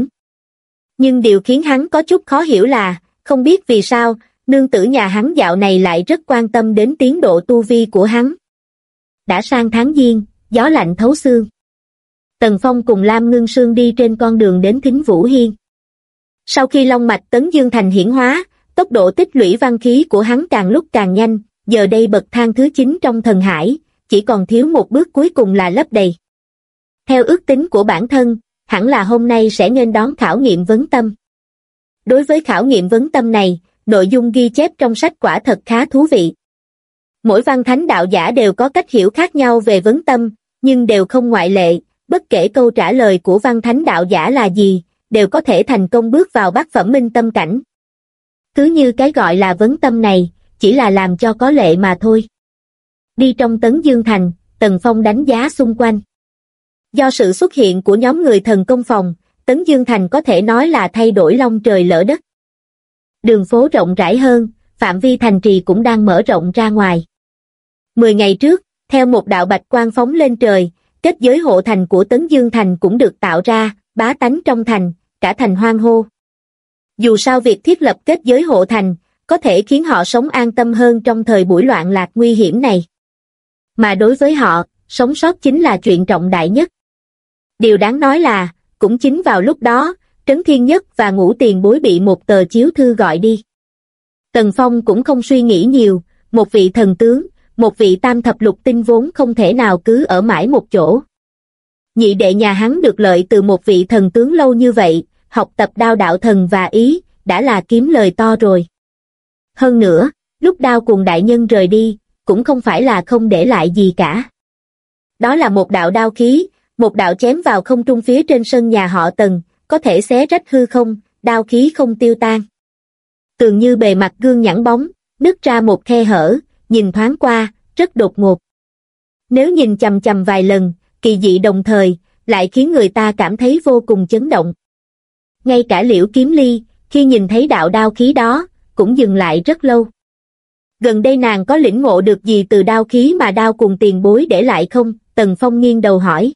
Nhưng điều khiến hắn có chút khó hiểu là, không biết vì sao, nương tử nhà hắn dạo này lại rất quan tâm đến tiến độ tu vi của hắn. Đã sang tháng Giêng, gió lạnh thấu xương. Tần Phong cùng Lam Ngưng Sương đi trên con đường đến Thính Vũ Hiên. Sau khi long mạch Tấn Dương Thành hiển hóa, tốc độ tích lũy văn khí của hắn càng lúc càng nhanh, giờ đây bậc thang thứ 9 trong thần hải, chỉ còn thiếu một bước cuối cùng là lấp đầy. Theo ước tính của bản thân, hẳn là hôm nay sẽ nghênh đón khảo nghiệm vấn tâm. Đối với khảo nghiệm vấn tâm này, nội dung ghi chép trong sách quả thật khá thú vị. Mỗi văn thánh đạo giả đều có cách hiểu khác nhau về vấn tâm, nhưng đều không ngoại lệ, bất kể câu trả lời của văn thánh đạo giả là gì, đều có thể thành công bước vào bát phẩm minh tâm cảnh. Cứ như cái gọi là vấn tâm này, chỉ là làm cho có lệ mà thôi. Đi trong Tấn Dương Thành, Tần Phong đánh giá xung quanh. Do sự xuất hiện của nhóm người thần công phòng, Tấn Dương Thành có thể nói là thay đổi long trời lỡ đất. Đường phố rộng rãi hơn, phạm vi thành trì cũng đang mở rộng ra ngoài. 10 ngày trước, theo một đạo bạch quang phóng lên trời, kết giới hộ thành của Tấn Dương Thành cũng được tạo ra, bá tánh trong thành, cả thành hoan hô. Dù sao việc thiết lập kết giới hộ thành, có thể khiến họ sống an tâm hơn trong thời buổi loạn lạc nguy hiểm này. Mà đối với họ, sống sót chính là chuyện trọng đại nhất. Điều đáng nói là, cũng chính vào lúc đó, Trấn Thiên Nhất và Ngũ Tiền Bối bị một tờ chiếu thư gọi đi. Tần Phong cũng không suy nghĩ nhiều, một vị thần tướng, một vị tam thập lục tinh vốn không thể nào cứ ở mãi một chỗ. Nhị đệ nhà hắn được lợi từ một vị thần tướng lâu như vậy, học tập đao đạo thần và ý, đã là kiếm lời to rồi. Hơn nữa, lúc Đao Cuồng đại nhân rời đi, cũng không phải là không để lại gì cả. Đó là một đạo đao khí, một đạo chém vào không trung phía trên sân nhà họ Tần, có thể xé rách hư không, đao khí không tiêu tan. Tường như bề mặt gương nhẵn bóng, nứt ra một khe hở, nhìn thoáng qua, rất đột ngột. Nếu nhìn chằm chằm vài lần, kỳ dị đồng thời, lại khiến người ta cảm thấy vô cùng chấn động. Ngay cả Liễu Kiếm Ly, khi nhìn thấy đạo đao khí đó, cũng dừng lại rất lâu. Gần đây nàng có lĩnh ngộ được gì từ đao khí mà Đao Cuồng tiền bối để lại không? Tần Phong nghiêng đầu hỏi.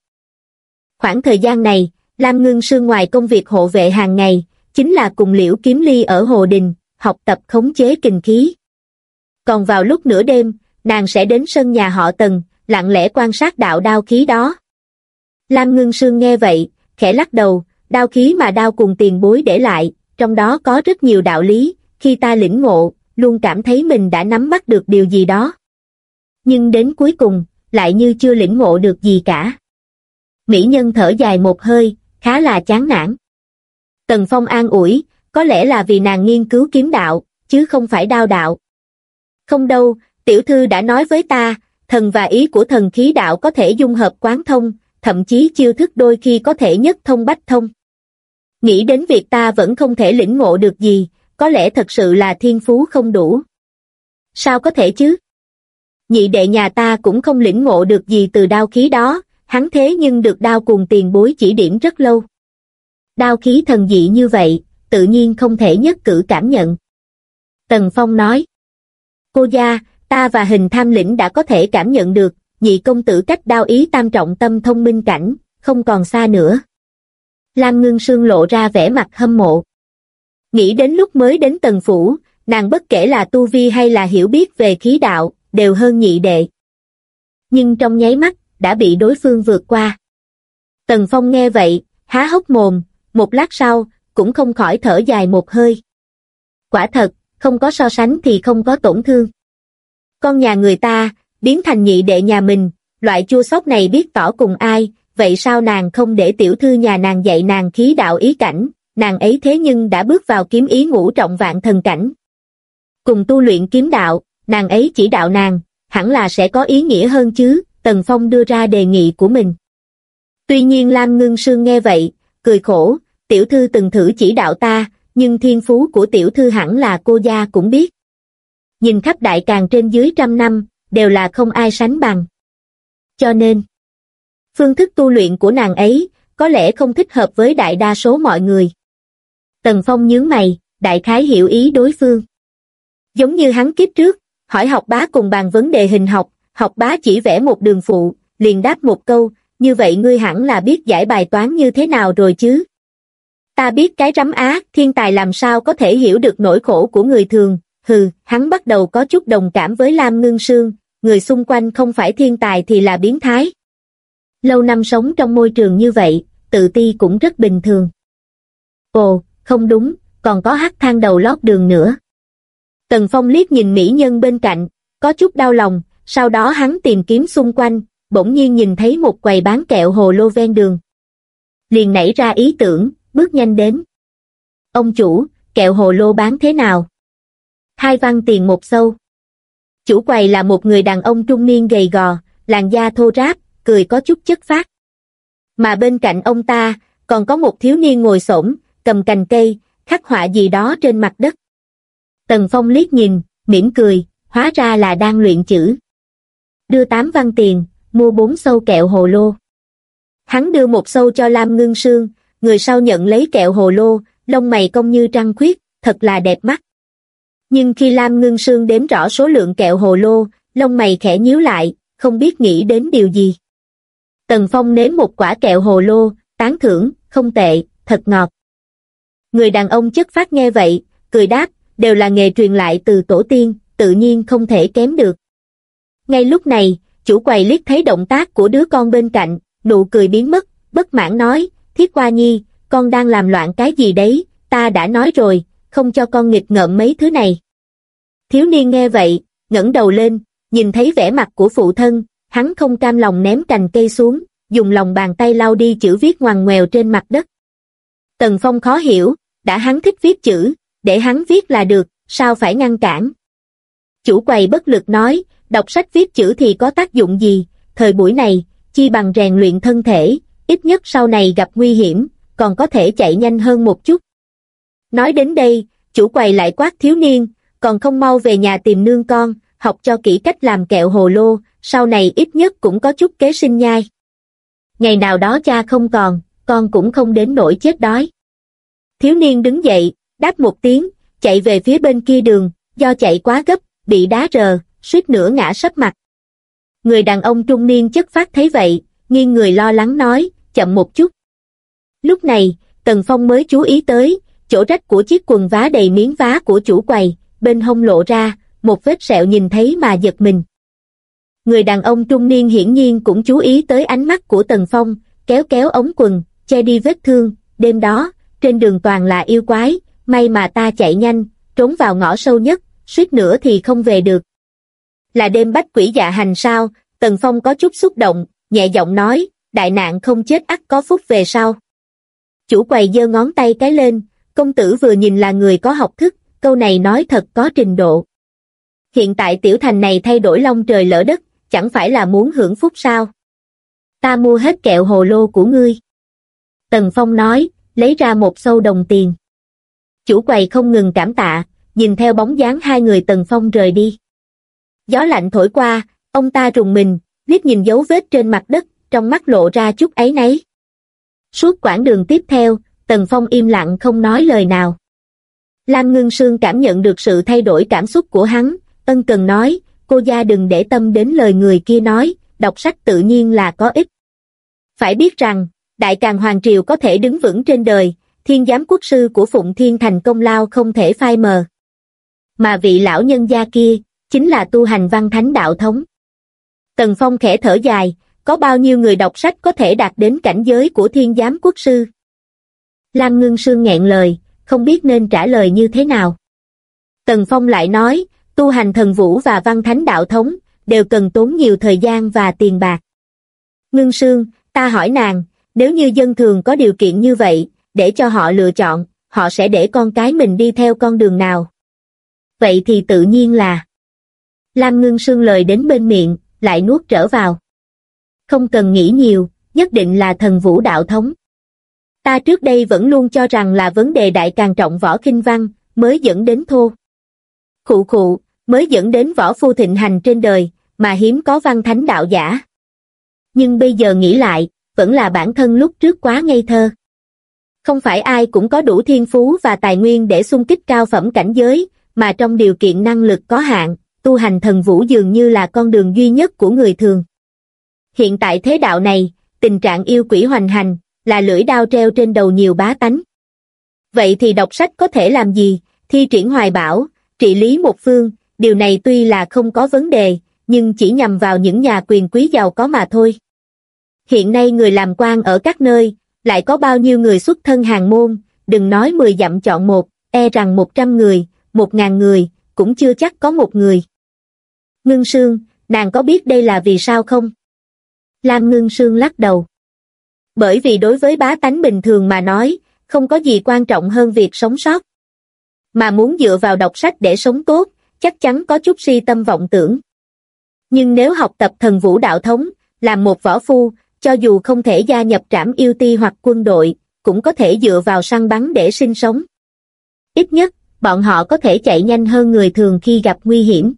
Khoảng thời gian này, Lam Ngưng Sương ngoài công việc hộ vệ hàng ngày, chính là cùng Liễu Kiếm Ly ở Hồ Đình, học tập khống chế kình khí. Còn vào lúc nửa đêm, nàng sẽ đến sân nhà họ Tần, lặng lẽ quan sát đạo đao khí đó. Lam Ngưng Sương nghe vậy, khẽ lắc đầu, đao khí mà Đao Cuồng tiền bối để lại, trong đó có rất nhiều đạo lý, khi ta lĩnh ngộ, luôn cảm thấy mình đã nắm bắt được điều gì đó. Nhưng đến cuối cùng, lại như chưa lĩnh ngộ được gì cả. Mỹ nhân thở dài một hơi, khá là chán nản. Tần Phong an ủi, có lẽ là vì nàng nghiên cứu kiếm đạo, chứ không phải đao đạo. Không đâu, tiểu thư đã nói với ta, thần và ý của thần khí đạo có thể dung hợp quán thông, thậm chí chiêu thức đôi khi có thể nhất thông bách thông. Nghĩ đến việc ta vẫn không thể lĩnh ngộ được gì, có lẽ thật sự là thiên phú không đủ. Sao có thể chứ? Nhị đệ nhà ta cũng không lĩnh ngộ được gì từ đao khí đó, hắn thế nhưng được Đao Cuồng tiền bối chỉ điểm rất lâu. Đao khí thần dị như vậy, tự nhiên không thể nhất cử cảm nhận. Tần Phong nói, cô gia, ta và Hình Tham lĩnh đã có thể cảm nhận được, nhị công tử cách đao ý tam trọng tâm thông minh cảnh, không còn xa nữa. Lam Ngưng Sương lộ ra vẻ mặt hâm mộ. Nghĩ đến lúc mới đến Tần Phủ, nàng bất kể là tu vi hay là hiểu biết về khí đạo, đều hơn nhị đệ. Nhưng trong nháy mắt, đã bị đối phương vượt qua. Tần Phong nghe vậy, há hốc mồm, một lát sau, cũng không khỏi thở dài một hơi. Quả thật, không có so sánh thì không có tổn thương. Con nhà người ta, biến thành nhị đệ nhà mình, loại chua xót này biết tỏ cùng ai, vậy sao nàng không để tiểu thư nhà nàng dạy nàng khí đạo ý cảnh, nàng ấy thế nhưng đã bước vào kiếm ý ngũ trọng vạn thần cảnh. Cùng tu luyện kiếm đạo, nàng ấy chỉ đạo nàng, hẳn là sẽ có ý nghĩa hơn chứ, Tần Phong đưa ra đề nghị của mình. Tuy nhiên Lam Ngưng Sương nghe vậy, cười khổ, tiểu thư từng thử chỉ đạo ta, nhưng thiên phú của tiểu thư hẳn là cô gia cũng biết. Nhìn khắp Đại Càn trên dưới 100 năm, đều là không ai sánh bằng. Cho nên, phương thức tu luyện của nàng ấy, có lẽ không thích hợp với đại đa số mọi người. Tần Phong nhướng mày, đại khái hiểu ý đối phương. Giống như hắn kiếp trước, hỏi học bá cùng bàn vấn đề hình học, học bá chỉ vẽ một đường phụ, liền đáp một câu, như vậy ngươi hẳn là biết giải bài toán như thế nào rồi chứ. Ta biết cái rắm á, thiên tài làm sao có thể hiểu được nỗi khổ của người thường, hắn bắt đầu có chút đồng cảm với Lam Ngưng Sương, người xung quanh không phải thiên tài thì là biến thái. Lâu năm sống trong môi trường như vậy, tự ti cũng rất bình thường. Ồ, không đúng, còn có hắc thang đầu lót đường nữa. Tần Phong liếc nhìn mỹ nhân bên cạnh, có chút đau lòng, sau đó hắn tìm kiếm xung quanh, bỗng nhiên nhìn thấy một quầy bán kẹo hồ lô ven đường. Liền nảy ra ý tưởng, bước nhanh đến. Ông chủ, kẹo hồ lô bán thế nào? 2 văn tiền 1 xâu. Chủ quầy là một người đàn ông trung niên gầy gò, làn da thô ráp, cười có chút chất phác. Mà bên cạnh ông ta, còn có một thiếu niên ngồi xổm, cầm cành cây, khắc họa gì đó trên mặt đất. Tần Phong liếc nhìn, mỉm cười, hóa ra là đang luyện chữ. Đưa 8 văn tiền, mua 4 xâu kẹo hồ lô. Hắn đưa 1 xâu cho Lam Ngưng Sương, người sau nhận lấy kẹo hồ lô, lông mày cong như trăng khuyết, thật là đẹp mắt. Nhưng khi Lam Ngưng Sương đếm rõ số lượng kẹo hồ lô, lông mày khẽ nhíu lại, không biết nghĩ đến điều gì. Tần Phong nếm một quả kẹo hồ lô, tán thưởng, không tệ, thật ngọt. Người đàn ông chất phác nghe vậy, cười đáp, đều là nghề truyền lại từ tổ tiên, tự nhiên không thể kém được. Ngay lúc này, chủ quầy liếc thấy động tác của đứa con bên cạnh, nụ cười biến mất, bất mãn nói, Thiết Hoa Nhi, con đang làm loạn cái gì đấy, ta đã nói rồi, không cho con nghịch ngợm mấy thứ này. Thiếu niên nghe vậy, ngẩng đầu lên, nhìn thấy vẻ mặt của phụ thân, hắn không cam lòng ném cành cây xuống, dùng lòng bàn tay lau đi chữ viết ngoằn ngoèo trên mặt đất. Tần Phong khó hiểu, đã hắn thích viết chữ, để hắn viết là được, sao phải ngăn cản. Chủ quầy bất lực nói, đọc sách viết chữ thì có tác dụng gì, thời buổi này, chi bằng rèn luyện thân thể, ít nhất sau này gặp nguy hiểm, còn có thể chạy nhanh hơn một chút. Nói đến đây, chủ quầy lại quát thiếu niên, còn không mau về nhà tìm nương con, học cho kỹ cách làm kẹo hồ lô, sau này ít nhất cũng có chút kế sinh nhai. Ngày nào đó cha không còn, con cũng không đến nỗi chết đói. Thiếu niên đứng dậy, đáp một tiếng, chạy về phía bên kia đường, do chạy quá gấp, bị đá rờ, suýt nữa ngã sấp mặt. Người đàn ông trung niên chất phác thấy vậy, nghiêng người lo lắng nói, chậm một chút. Lúc này, Tần Phong mới chú ý tới, chỗ rách của chiếc quần vá đầy miếng vá của chủ quầy, bên hông lộ ra, một vết sẹo nhìn thấy mà giật mình. Người đàn ông trung niên hiển nhiên cũng chú ý tới ánh mắt của Tần Phong, kéo kéo ống quần, che đi vết thương, đêm đó, trên đường toàn là yêu quái, may mà ta chạy nhanh, trốn vào ngõ sâu nhất, suýt nữa thì không về được. Là đêm bách quỷ dạ hành sao? Tần Phong có chút xúc động, nhẹ giọng nói, đại nạn không chết ắt có phúc về sau. Chủ quầy giơ ngón tay cái lên, công tử vừa nhìn là người có học thức, câu này nói thật có trình độ. Hiện tại tiểu thành này thay đổi long trời lỡ đất, chẳng phải là muốn hưởng phúc sao? Ta mua hết kẹo hồ lô của ngươi. Tần Phong nói, lấy ra 1 xâu đồng tiền. Chủ quầy không ngừng cảm tạ, nhìn theo bóng dáng hai người Tần Phong rời đi. Gió lạnh thổi qua, Ông ta rùng mình, liếc nhìn dấu vết trên mặt đất, trong mắt lộ ra chút áy náy. Suốt quãng đường tiếp theo, Tần Phong im lặng không nói lời nào. Lam Ngưng Sương cảm nhận được sự thay đổi cảm xúc của hắn, ân cần nói, cô gia đừng để tâm đến lời người kia nói, đọc sách tự nhiên là có ích. Phải biết rằng, Đại Càn Hoàng Triều có thể đứng vững trên đời, Thiên Giám Quốc Sư của Phụng Thiên Thành công lao không thể phai mờ. Mà vị lão nhân gia kia, chính là tu hành văn thánh đạo thống. Tần Phong khẽ thở dài, có bao nhiêu người đọc sách có thể đạt đến cảnh giới của Thiên Giám Quốc Sư? Lam Ngưng Sương nghẹn lời, không biết nên trả lời như thế nào. Tần Phong lại nói, tu hành thần vũ và văn thánh đạo thống, đều cần tốn nhiều thời gian và tiền bạc. Ngưng Sương, ta hỏi nàng, nếu như dân thường có điều kiện như vậy, để cho họ lựa chọn, họ sẽ để con cái mình đi theo con đường nào? Vậy thì tự nhiên là... Lam Ngưng Sương lời đến bên miệng, lại nuốt trở vào. Không cần nghĩ nhiều, nhất định là thần vũ đạo thống. Ta trước đây vẫn luôn cho rằng là vấn đề Đại Càn trọng võ khinh văn, mới dẫn đến thô. Khụ khụ, mới dẫn đến võ phu thịnh hành trên đời, mà hiếm có văn thánh đạo giả. Nhưng bây giờ nghĩ lại, vẫn là bản thân lúc trước quá ngây thơ. Không phải ai cũng có đủ thiên phú và tài nguyên để xung kích cao phẩm cảnh giới, mà trong điều kiện năng lực có hạn, tu hành thần vũ dường như là con đường duy nhất của người thường. Hiện tại thế đạo này, tình trạng yêu quỷ hoành hành, là lưỡi đao treo trên đầu nhiều bá tánh. Vậy thì đọc sách có thể làm gì? Thi triển hoài bão, trị lý một phương, điều này tuy là không có vấn đề, nhưng chỉ nhằm vào những nhà quyền quý giàu có mà thôi. Hiện nay người làm quan ở các nơi, lại có bao nhiêu người xuất thân hàng môn, đừng nói 10 dặm chọn một, e rằng 100 người, 1000 người, cũng chưa chắc có một người. Ngưng Sương, nàng có biết đây là vì sao không? Lam Ngưng Sương lắc đầu. Bởi vì đối với bá tánh bình thường mà nói, không có gì quan trọng hơn việc sống sót. Mà muốn dựa vào đọc sách để sống tốt, chắc chắn có chút si tâm vọng tưởng. Nhưng nếu học tập thần vũ đạo thống, làm một võ phu, cho dù không thể gia nhập trảm yêu ti hoặc quân đội, cũng có thể dựa vào săn bắn để sinh sống. Ít nhất, bọn họ có thể chạy nhanh hơn người thường khi gặp nguy hiểm.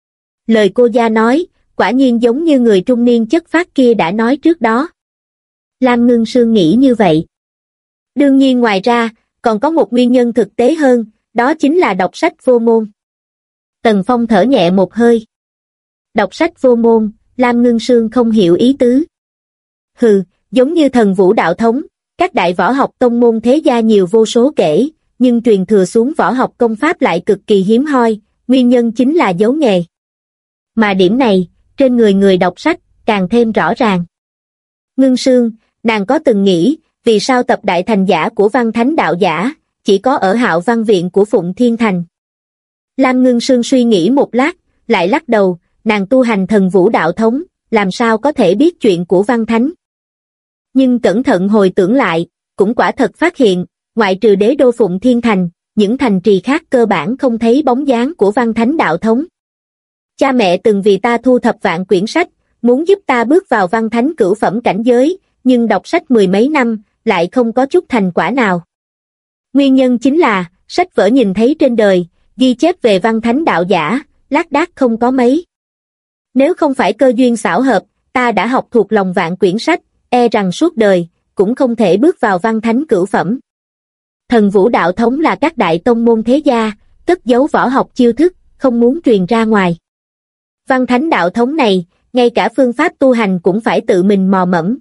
Lời cô gia nói, quả nhiên giống như người trung niên chất phác kia đã nói trước đó. Lam Ngưng Sương nghĩ như vậy. Đương nhiên ngoài ra, còn có một nguyên nhân thực tế hơn, đó chính là đọc sách vô môn. Tần Phong thở nhẹ một hơi. Đọc sách vô môn, Lam Ngưng Sương không hiểu ý tứ. Hừ, giống như thần vũ đạo thống, các đại võ học tông môn thế gia nhiều vô số kể, nhưng truyền thừa xuống võ học công pháp lại cực kỳ hiếm hoi, nguyên nhân chính là giấu nghề. Mà điểm này, trên người người đọc sách, càng thêm rõ ràng. Ngưng Sương, nàng có từng nghĩ, vì sao tập đại thành giả của văn thánh đạo giả, chỉ có ở Hạo Văn Viện của Phụng Thiên Thành? Lam Ngưng Sương suy nghĩ một lát, lại lắc đầu, nàng tu hành thần vũ đạo thống, làm sao có thể biết chuyện của văn thánh? Nhưng cẩn thận hồi tưởng lại, cũng quả thật phát hiện, ngoại trừ đế đô Phụng Thiên Thành, những thành trì khác cơ bản không thấy bóng dáng của văn thánh đạo thống. Cha mẹ từng vì ta thu thập vạn quyển sách, muốn giúp ta bước vào văn thánh cửu phẩm cảnh giới, nhưng đọc sách 10 mấy năm, lại không có chút thành quả nào. Nguyên nhân chính là, sách vở nhìn thấy trên đời, ghi chép về văn thánh đạo giả, lác đác không có mấy. Nếu không phải cơ duyên xảo hợp, ta đã học thuộc lòng vạn quyển sách, e rằng suốt đời, cũng không thể bước vào văn thánh cửu phẩm. Thần vũ đạo thống là các đại tông môn thế gia, cất giấu võ học chiêu thức, không muốn truyền ra ngoài. Văn thánh đạo thống này, ngay cả phương pháp tu hành cũng phải tự mình mò mẫm.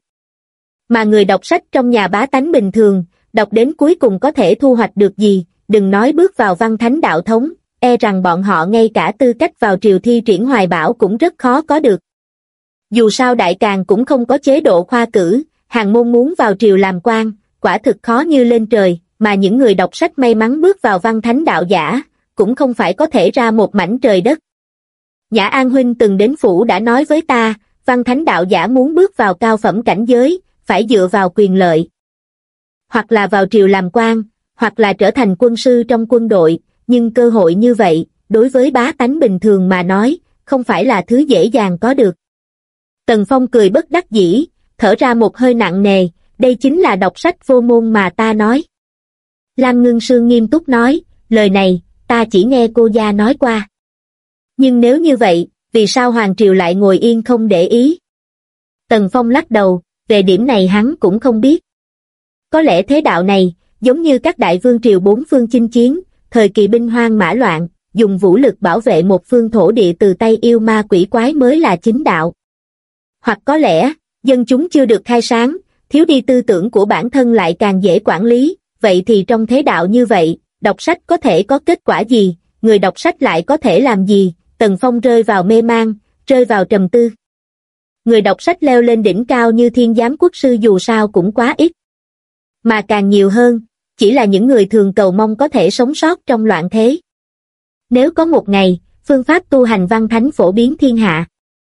Mà người đọc sách trong nhà bá tánh bình thường, đọc đến cuối cùng có thể thu hoạch được gì, đừng nói bước vào văn thánh đạo thống, e rằng bọn họ ngay cả tư cách vào triều thi triển hoài bão cũng rất khó có được. Dù sao Đại Càn cũng không có chế độ khoa cử, hàng môn muốn vào triều làm quan, quả thực khó như lên trời, mà những người đọc sách may mắn bước vào văn thánh đạo giả, cũng không phải có thể ra một mảnh trời đất. Nhã An huynh từng đến phủ đã nói với ta, văn thánh đạo giả muốn bước vào cao phẩm cảnh giới, phải dựa vào quyền lợi. Hoặc là vào triều làm quan, hoặc là trở thành quân sư trong quân đội, nhưng cơ hội như vậy, đối với bá tánh bình thường mà nói, không phải là thứ dễ dàng có được. Tần Phong cười bất đắc dĩ, thở ra một hơi nặng nề, đây chính là đọc sách vô môn mà ta nói. Lam Ngưng Sương nghiêm túc nói, lời này, ta chỉ nghe cô gia nói qua. Nhưng nếu như vậy, vì sao Hoàng Triều lại ngồi yên không để ý? Tần Phong lắc đầu, về điểm này hắn cũng không biết. Có lẽ thế đạo này, giống như các đại vương triều bốn phương chinh chiến, thời kỳ binh hoang mã loạn, dùng vũ lực bảo vệ một phương thổ địa từ tay yêu ma quỷ quái mới là chính đạo. Hoặc có lẽ, dân chúng chưa được khai sáng, thiếu đi tư tưởng của bản thân lại càng dễ quản lý, vậy thì trong thế đạo như vậy, đọc sách có thể có kết quả gì, người đọc sách lại có thể làm gì? Tần Phong rơi vào mê mang, rơi vào trầm tư. Người đọc sách leo lên đỉnh cao như thiên giám quốc sư dù sao cũng quá ít. Mà càng nhiều hơn, chỉ là những người thường cầu mong có thể sống sót trong loạn thế. Nếu có một ngày, phương pháp tu hành văn thánh phổ biến thiên hạ.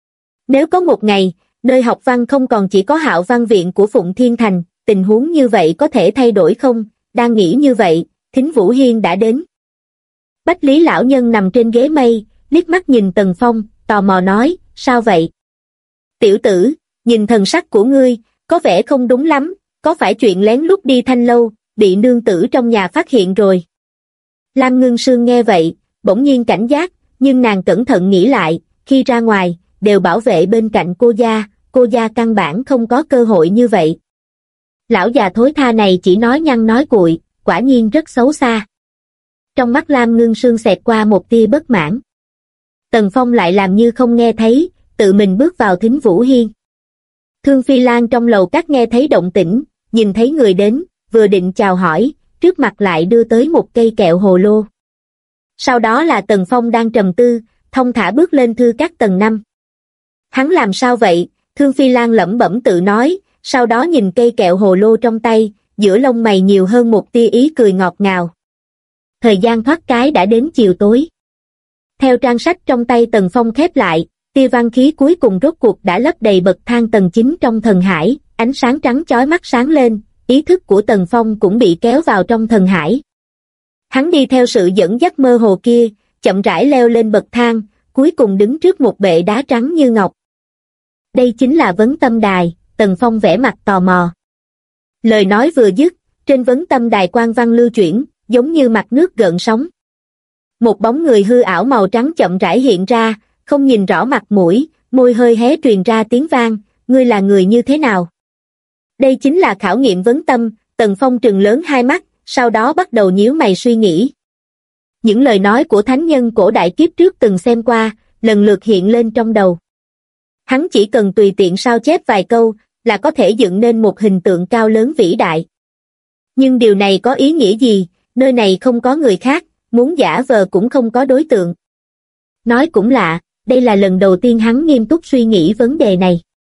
Nếu có một ngày, nơi học văn không còn chỉ có Hạo Văn Viện của Phụng Thiên Thành, tình huống như vậy có thể thay đổi không? Đang nghĩ như vậy, Thính Vũ Hiên đã đến. Bách Lý lão nhân nằm trên ghế mây, liếc mắt nhìn Tần Phong, tò mò nói, sao vậy? Tiểu tử, nhìn thần sắc của ngươi, có vẻ không đúng lắm, có phải chuyện lén lút đi Thanh Lâu, bị nương tử trong nhà phát hiện rồi? Lam Ngưng Sương nghe vậy, bỗng nhiên cảnh giác, nhưng nàng cẩn thận nghĩ lại, khi ra ngoài, đều bảo vệ bên cạnh cô gia căn bản không có cơ hội như vậy. Lão già thối tha này chỉ nói nhăng nói cuội, quả nhiên rất xấu xa. Trong mắt Lam Ngưng Sương xẹt qua một tia bất mãn. Tần Phong lại làm như không nghe thấy, tự mình bước vào Thính Vũ Hiên. Thương Phi Lan trong lầu các nghe thấy động tĩnh, nhìn thấy người đến, vừa định chào hỏi, trước mặt lại đưa tới một cây kẹo hồ lô. Sau đó là Tần Phong đang trầm tư, thong thả bước lên thư các tầng 5. Hắn làm sao vậy? Thương Phi Lan lẩm bẩm tự nói, sau đó nhìn cây kẹo hồ lô trong tay, giữa lông mày nhiều hơn một tia ý cười ngọt ngào. Thời gian thoát cái đã đến chiều tối. Theo trang sách trong tay Tần Phong khép lại, tia văn khí cuối cùng rốt cuộc đã lấp đầy bậc thang tầng 9 trong thần hải, ánh sáng trắng chói mắt sáng lên, ý thức của Tần Phong cũng bị kéo vào trong thần hải. Hắn đi theo sự dẫn dắt mơ hồ kia, chậm rãi leo lên bậc thang, cuối cùng đứng trước một bệ đá trắng như ngọc. Đây chính là Vấn Tâm Đài, Tần Phong vẽ mặt tò mò. Lời nói vừa dứt, trên Vấn Tâm Đài quang văn lưu chuyển, giống như mặt nước gợn sóng. Một bóng người hư ảo màu trắng chậm rãi hiện ra, không nhìn rõ mặt mũi, môi hơi hé truyền ra tiếng vang, ngươi là người như thế nào? Đây chính là khảo nghiệm vấn tâm, Tần Phong trừng lớn hai mắt, sau đó bắt đầu nhíu mày suy nghĩ. Những lời nói của thánh nhân cổ đại kiếp trước từng xem qua, lần lượt hiện lên trong đầu. Hắn chỉ cần tùy tiện sao chép vài câu, là có thể dựng nên một hình tượng cao lớn vĩ đại. Nhưng điều này có ý nghĩa gì? Nơi này không có người khác, muốn giả vờ cũng không có đối tượng. Nói cũng lạ, đây là lần đầu tiên hắn nghiêm túc suy nghĩ vấn đề này.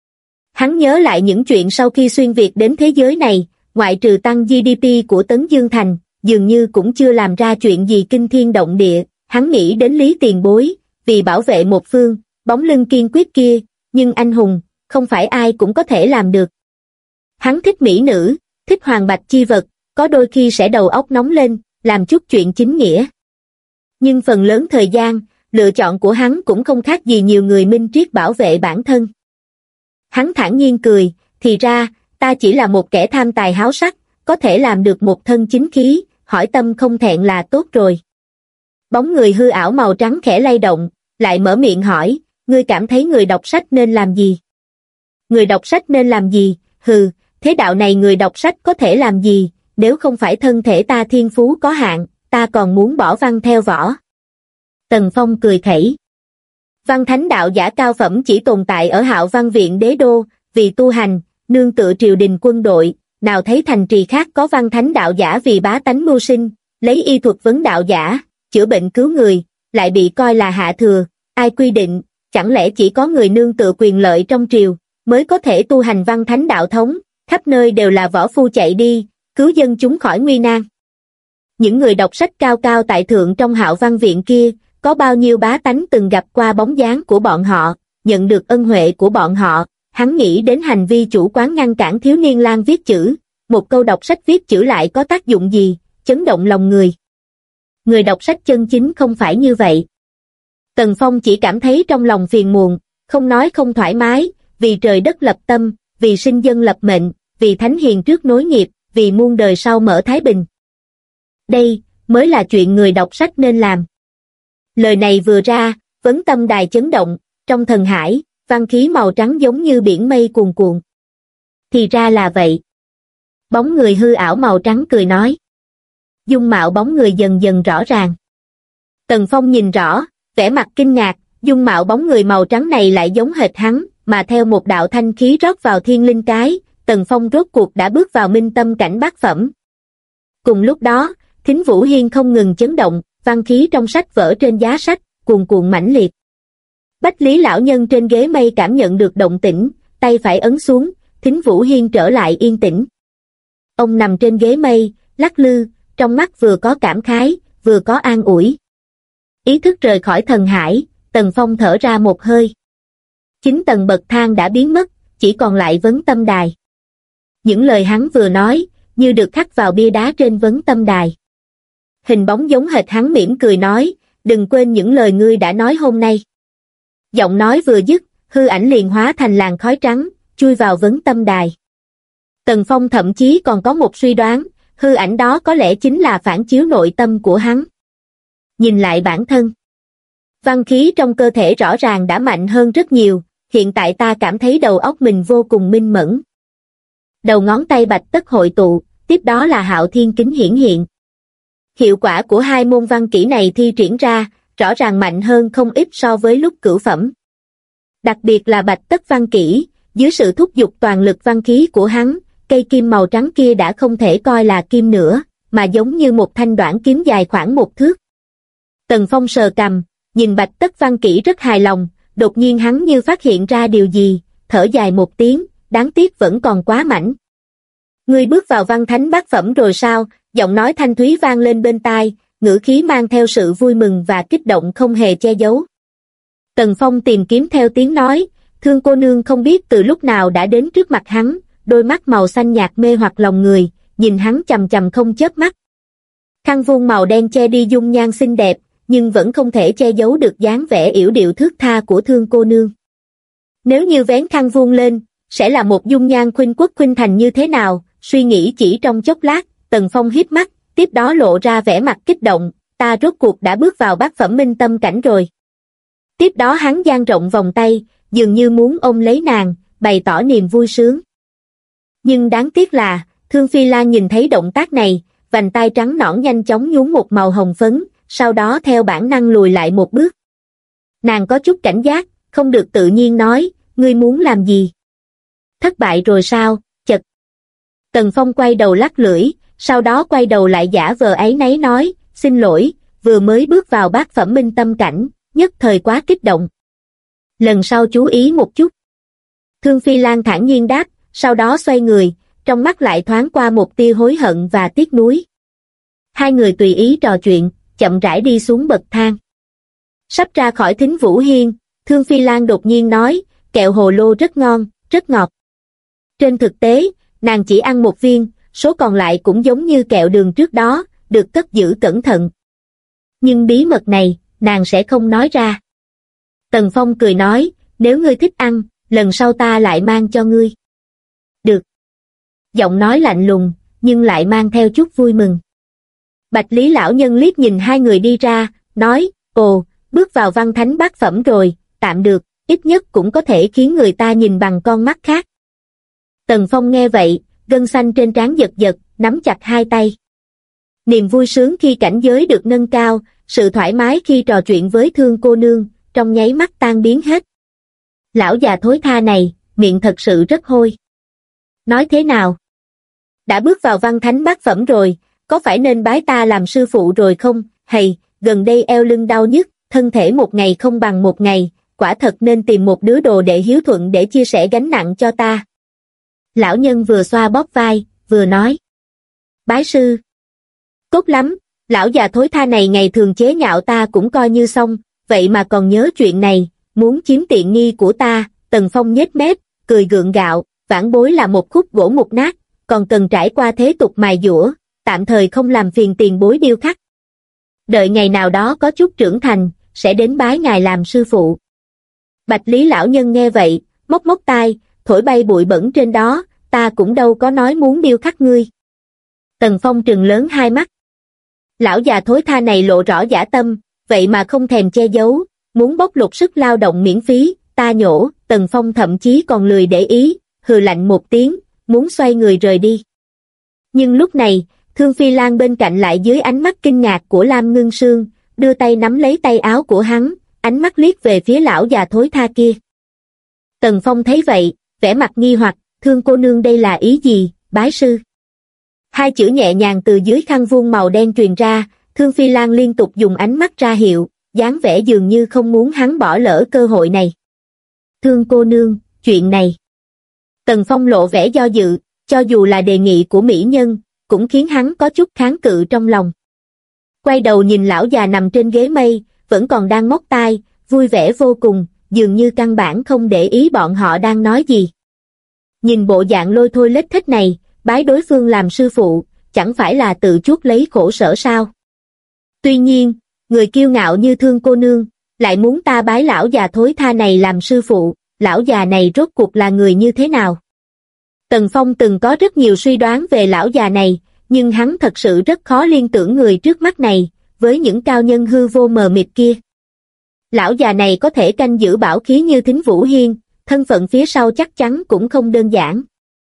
Hắn nhớ lại những chuyện sau khi xuyên Việt đến thế giới này, ngoại trừ tăng GDP của Tấn Dương Thành, dường như cũng chưa làm ra chuyện gì kinh thiên động địa. Hắn nghĩ đến Lý Tiền Bối, vì bảo vệ một phương, bóng lưng kiên quyết kia, nhưng anh hùng, không phải ai cũng có thể làm được. Hắn thích mỹ nữ, thích hoàng bạch chi vật, có đôi khi sẽ đầu óc nóng lên, làm chút chuyện chính nghĩa. Nhưng phần lớn thời gian, lựa chọn của hắn cũng không khác gì nhiều người minh triết bảo vệ bản thân. Hắn thản nhiên cười, thì ra, ta chỉ là một kẻ tham tài háo sắc, có thể làm được một thân chính khí, hỏi tâm không thẹn là tốt rồi. Bóng người hư ảo màu trắng khẽ lay động, lại mở miệng hỏi, ngươi cảm thấy người đọc sách nên làm gì? Người đọc sách nên làm gì? Hừ, thế đạo này người đọc sách có thể làm gì? Nếu không phải thân thể ta thiên phú có hạn, ta còn muốn bỏ văn theo võ. Tần Phong cười khẩy. Văn thánh đạo giả cao phẩm chỉ tồn tại ở Hạo Văn Viện đế đô, vì tu hành, nương tựa triều đình quân đội, nào thấy thành trì khác có văn thánh đạo giả vì bá tánh mưu sinh, lấy y thuật vấn đạo giả, chữa bệnh cứu người, lại bị coi là hạ thừa, ai quy định, chẳng lẽ chỉ có người nương tựa quyền lợi trong triều, mới có thể tu hành văn thánh đạo thống, khắp nơi đều là võ phu chạy đi, cứu dân chúng khỏi nguy nan. Những người đọc sách cao cao tại thượng trong Hạo Văn Viện kia, có bao nhiêu bá tánh từng gặp qua bóng dáng của bọn họ, nhận được ân huệ của bọn họ. Hắn nghĩ đến hành vi chủ quán ngăn cản thiếu niên lang viết chữ, một câu đọc sách viết chữ lại có tác dụng gì, chấn động lòng người. Người đọc sách chân chính không phải như vậy. Tần Phong chỉ cảm thấy trong lòng phiền muộn, không nói không thoải mái, vì trời đất lập tâm, vì sinh dân lập mệnh, vì thánh hiền trước nối nghiệp, vì muôn đời sau mở thái bình. Đây mới là chuyện người đọc sách nên làm. Lời này vừa ra, Vấn Tâm Đài chấn động, trong thần hải, văn khí màu trắng giống như biển mây cuồn cuộn. Thì ra là vậy. Bóng người hư ảo màu trắng cười nói. Dung mạo bóng người dần dần rõ ràng. Tần Phong nhìn rõ, vẻ mặt kinh ngạc, dung mạo bóng người màu trắng này lại giống hệt hắn, mà theo một đạo thanh khí rót vào thiên linh cái, Tần Phong rốt cuộc đã bước vào minh tâm cảnh bát phẩm. Cùng lúc đó, Thính Vũ Hiên không ngừng chấn động, văn khí trong sách vở trên giá sách, cuồn cuộn mãnh liệt. Bách Lý lão nhân trên ghế mây cảm nhận được động tĩnh, tay phải ấn xuống, Thính Vũ Hiên trở lại yên tĩnh. Ông nằm trên ghế mây, lắc lư, trong mắt vừa có cảm khái, vừa có an ủi. Ý thức rời khỏi thần hải, Tần Phong thở ra một hơi. 9 tầng bậc thang đã biến mất, chỉ còn lại vấn tâm đài. Những lời hắn vừa nói, như được khắc vào bia đá trên vấn tâm đài. Hình bóng giống hệt hắn mỉm cười nói, đừng quên những lời ngươi đã nói hôm nay. Giọng nói vừa dứt, hư ảnh liền hóa thành làn khói trắng, chui vào vấn tâm đài. Tần Phong thậm chí còn có một suy đoán, hư ảnh đó có lẽ chính là phản chiếu nội tâm của hắn. Nhìn lại bản thân. Văn khí trong cơ thể rõ ràng đã mạnh hơn rất nhiều, hiện tại ta cảm thấy đầu óc mình vô cùng minh mẫn. Đầu ngón tay bạch tất hội tụ, tiếp đó là Hạo Thiên Kính hiển hiện. Hiệu quả của hai môn văn kỹ này thi triển ra, rõ ràng mạnh hơn không ít so với lúc cửu phẩm. Đặc biệt là bạch tất văn kỹ, dưới sự thúc giục toàn lực văn khí của hắn, cây kim màu trắng kia đã không thể coi là kim nữa, mà giống như một thanh đoạn kiếm dài khoảng 1 thước. Tần Phong sờ cằm, nhìn bạch tất văn kỹ rất hài lòng, đột nhiên hắn như phát hiện ra điều gì, thở dài một tiếng, đáng tiếc vẫn còn quá mảnh. Ngươi bước vào văn thánh bát phẩm rồi sao? Giọng nói thanh thúy vang lên bên tai, ngữ khí mang theo sự vui mừng và kích động không hề che giấu. Tần Phong tìm kiếm theo tiếng nói, Thương cô nương không biết từ lúc nào đã đến trước mặt hắn, đôi mắt màu xanh nhạt mê hoặc lòng người, nhìn hắn chằm chằm không chớp mắt. Khăn vuông màu đen che đi dung nhan xinh đẹp, nhưng vẫn không thể che giấu được dáng vẻ yểu điệu thướt tha của Thương cô nương. Nếu như vén khăn vuông lên, sẽ là một dung nhan khuynh quốc khuynh thành như thế nào? Suy nghĩ chỉ trong chốc lát, Tần Phong híp mắt, tiếp đó lộ ra vẻ mặt kích động, ta rốt cuộc đã bước vào bát phẩm minh tâm cảnh rồi. Tiếp đó hắn dang rộng vòng tay, dường như muốn ôm lấy nàng, bày tỏ niềm vui sướng. Nhưng đáng tiếc là, Thương Phi Lan nhìn thấy động tác này, vành tai trắng nõn nhanh chóng nhuốm một màu hồng phấn, sau đó theo bản năng lùi lại một bước. Nàng có chút cảnh giác, không được tự nhiên nói, ngươi muốn làm gì? Thất bại rồi sao? Chật. Tần Phong quay đầu lắc lưỡi, sau đó quay đầu lại giả vờ áy náy nói, xin lỗi, vừa mới bước vào bát phẩm minh tâm cảnh, nhất thời quá kích động. Lần sau chú ý một chút. Thương Phi Lan thản nhiên đáp, sau đó xoay người, trong mắt lại thoáng qua một tia hối hận và tiếc nuối. Hai người tùy ý trò chuyện, chậm rãi đi xuống bậc thang. Sắp ra khỏi Thính Vũ Hiên, Thương Phi Lan đột nhiên nói, kẹo hồ lô rất ngon, rất ngọt. Trên thực tế, nàng chỉ ăn một viên, số còn lại cũng giống như kẹo đường trước đó, được cất giữ cẩn thận. Nhưng bí mật này, nàng sẽ không nói ra. Tần Phong cười nói, nếu ngươi thích ăn, lần sau ta lại mang cho ngươi. Được. Giọng nói lạnh lùng, nhưng lại mang theo chút vui mừng. Bạch Lý lão nhân liếc nhìn hai người đi ra, nói, ồ, bước vào văn thánh bát phẩm rồi, tạm được, ít nhất cũng có thể khiến người ta nhìn bằng con mắt khác. Tần Phong nghe vậy, gân xanh trên trán giật giật, nắm chặt hai tay. Niềm vui sướng khi cảnh giới được nâng cao, sự thoải mái khi trò chuyện với Thương cô nương, trong nháy mắt tan biến hết. Lão già thối tha này, miệng thật sự rất hôi. Nói thế nào? Đã bước vào văn thánh bát phẩm rồi, có phải nên bái ta làm sư phụ rồi không? Hay, gần đây eo lưng đau nhức, thân thể một ngày không bằng một ngày, quả thật nên tìm một đứa đồ đệ hiếu thuận để chia sẻ gánh nặng cho ta. Lão nhân vừa xoa bóp vai, vừa nói. Bái sư. Tốt lắm, lão già thối tha này ngày thường chế nhạo ta cũng coi như xong, vậy mà còn nhớ chuyện này, muốn chiếm tiện nghi của ta. Tần Phong nhếch mép, cười gượng gạo, vãn bối là một khúc gỗ mục nát, còn cần trải qua thế tục mài dũa, tạm thời không làm phiền tiền bối điêu khắc. Đợi ngày nào đó có chút trưởng thành, sẽ đến bái ngài làm sư phụ. Bạch Lý lão nhân nghe vậy, móc móc tai, thổi bay bụi bẩn trên đó, ta cũng đâu có nói muốn điêu khắc ngươi. Tần Phong trừng lớn hai mắt. Lão già thối tha này lộ rõ dã tâm, vậy mà không thèm che giấu, muốn bóc lột sức lao động miễn phí, ta nhổ, Tần Phong thậm chí còn lười để ý, hừ lạnh một tiếng, muốn xoay người rời đi. Nhưng lúc này, Thương Phi Lan bên cạnh lại dưới ánh mắt kinh ngạc của Lam Ngưng Sương, đưa tay nắm lấy tay áo của hắn, ánh mắt liếc về phía lão già thối tha kia. Tần Phong thấy vậy, vẻ mặt nghi hoặc, Thương cô nương đây là ý gì, bái sư? Hai chữ nhẹ nhàng từ dưới khăn vuông màu đen truyền ra, Thương Phi Lan liên tục dùng ánh mắt ra hiệu, dáng vẻ dường như không muốn hắn bỏ lỡ cơ hội này. Thương cô nương, chuyện này. Tần Phong lộ vẻ do dự, cho dù là đề nghị của mỹ nhân, cũng khiến hắn có chút kháng cự trong lòng. Quay đầu nhìn lão già nằm trên ghế mây, vẫn còn đang móc tai, vui vẻ vô cùng, dường như căn bản không để ý bọn họ đang nói gì. Nhìn bộ dạng lôi thôi lết thích này, bái đối phương làm sư phụ, chẳng phải là tự chuốc lấy khổ sở sao? Tuy nhiên, người kiêu ngạo như Thương cô nương, lại muốn ta bái lão già thối tha này làm sư phụ, lão già này rốt cuộc là người như thế nào? Tần Phong từng có rất nhiều suy đoán về lão già này, nhưng hắn thật sự rất khó liên tưởng người trước mắt này, với những cao nhân hư vô mờ mịt kia. Lão già này có thể canh giữ bảo khí như Thính Vũ Hiên, thân phận phía sau chắc chắn cũng không đơn giản.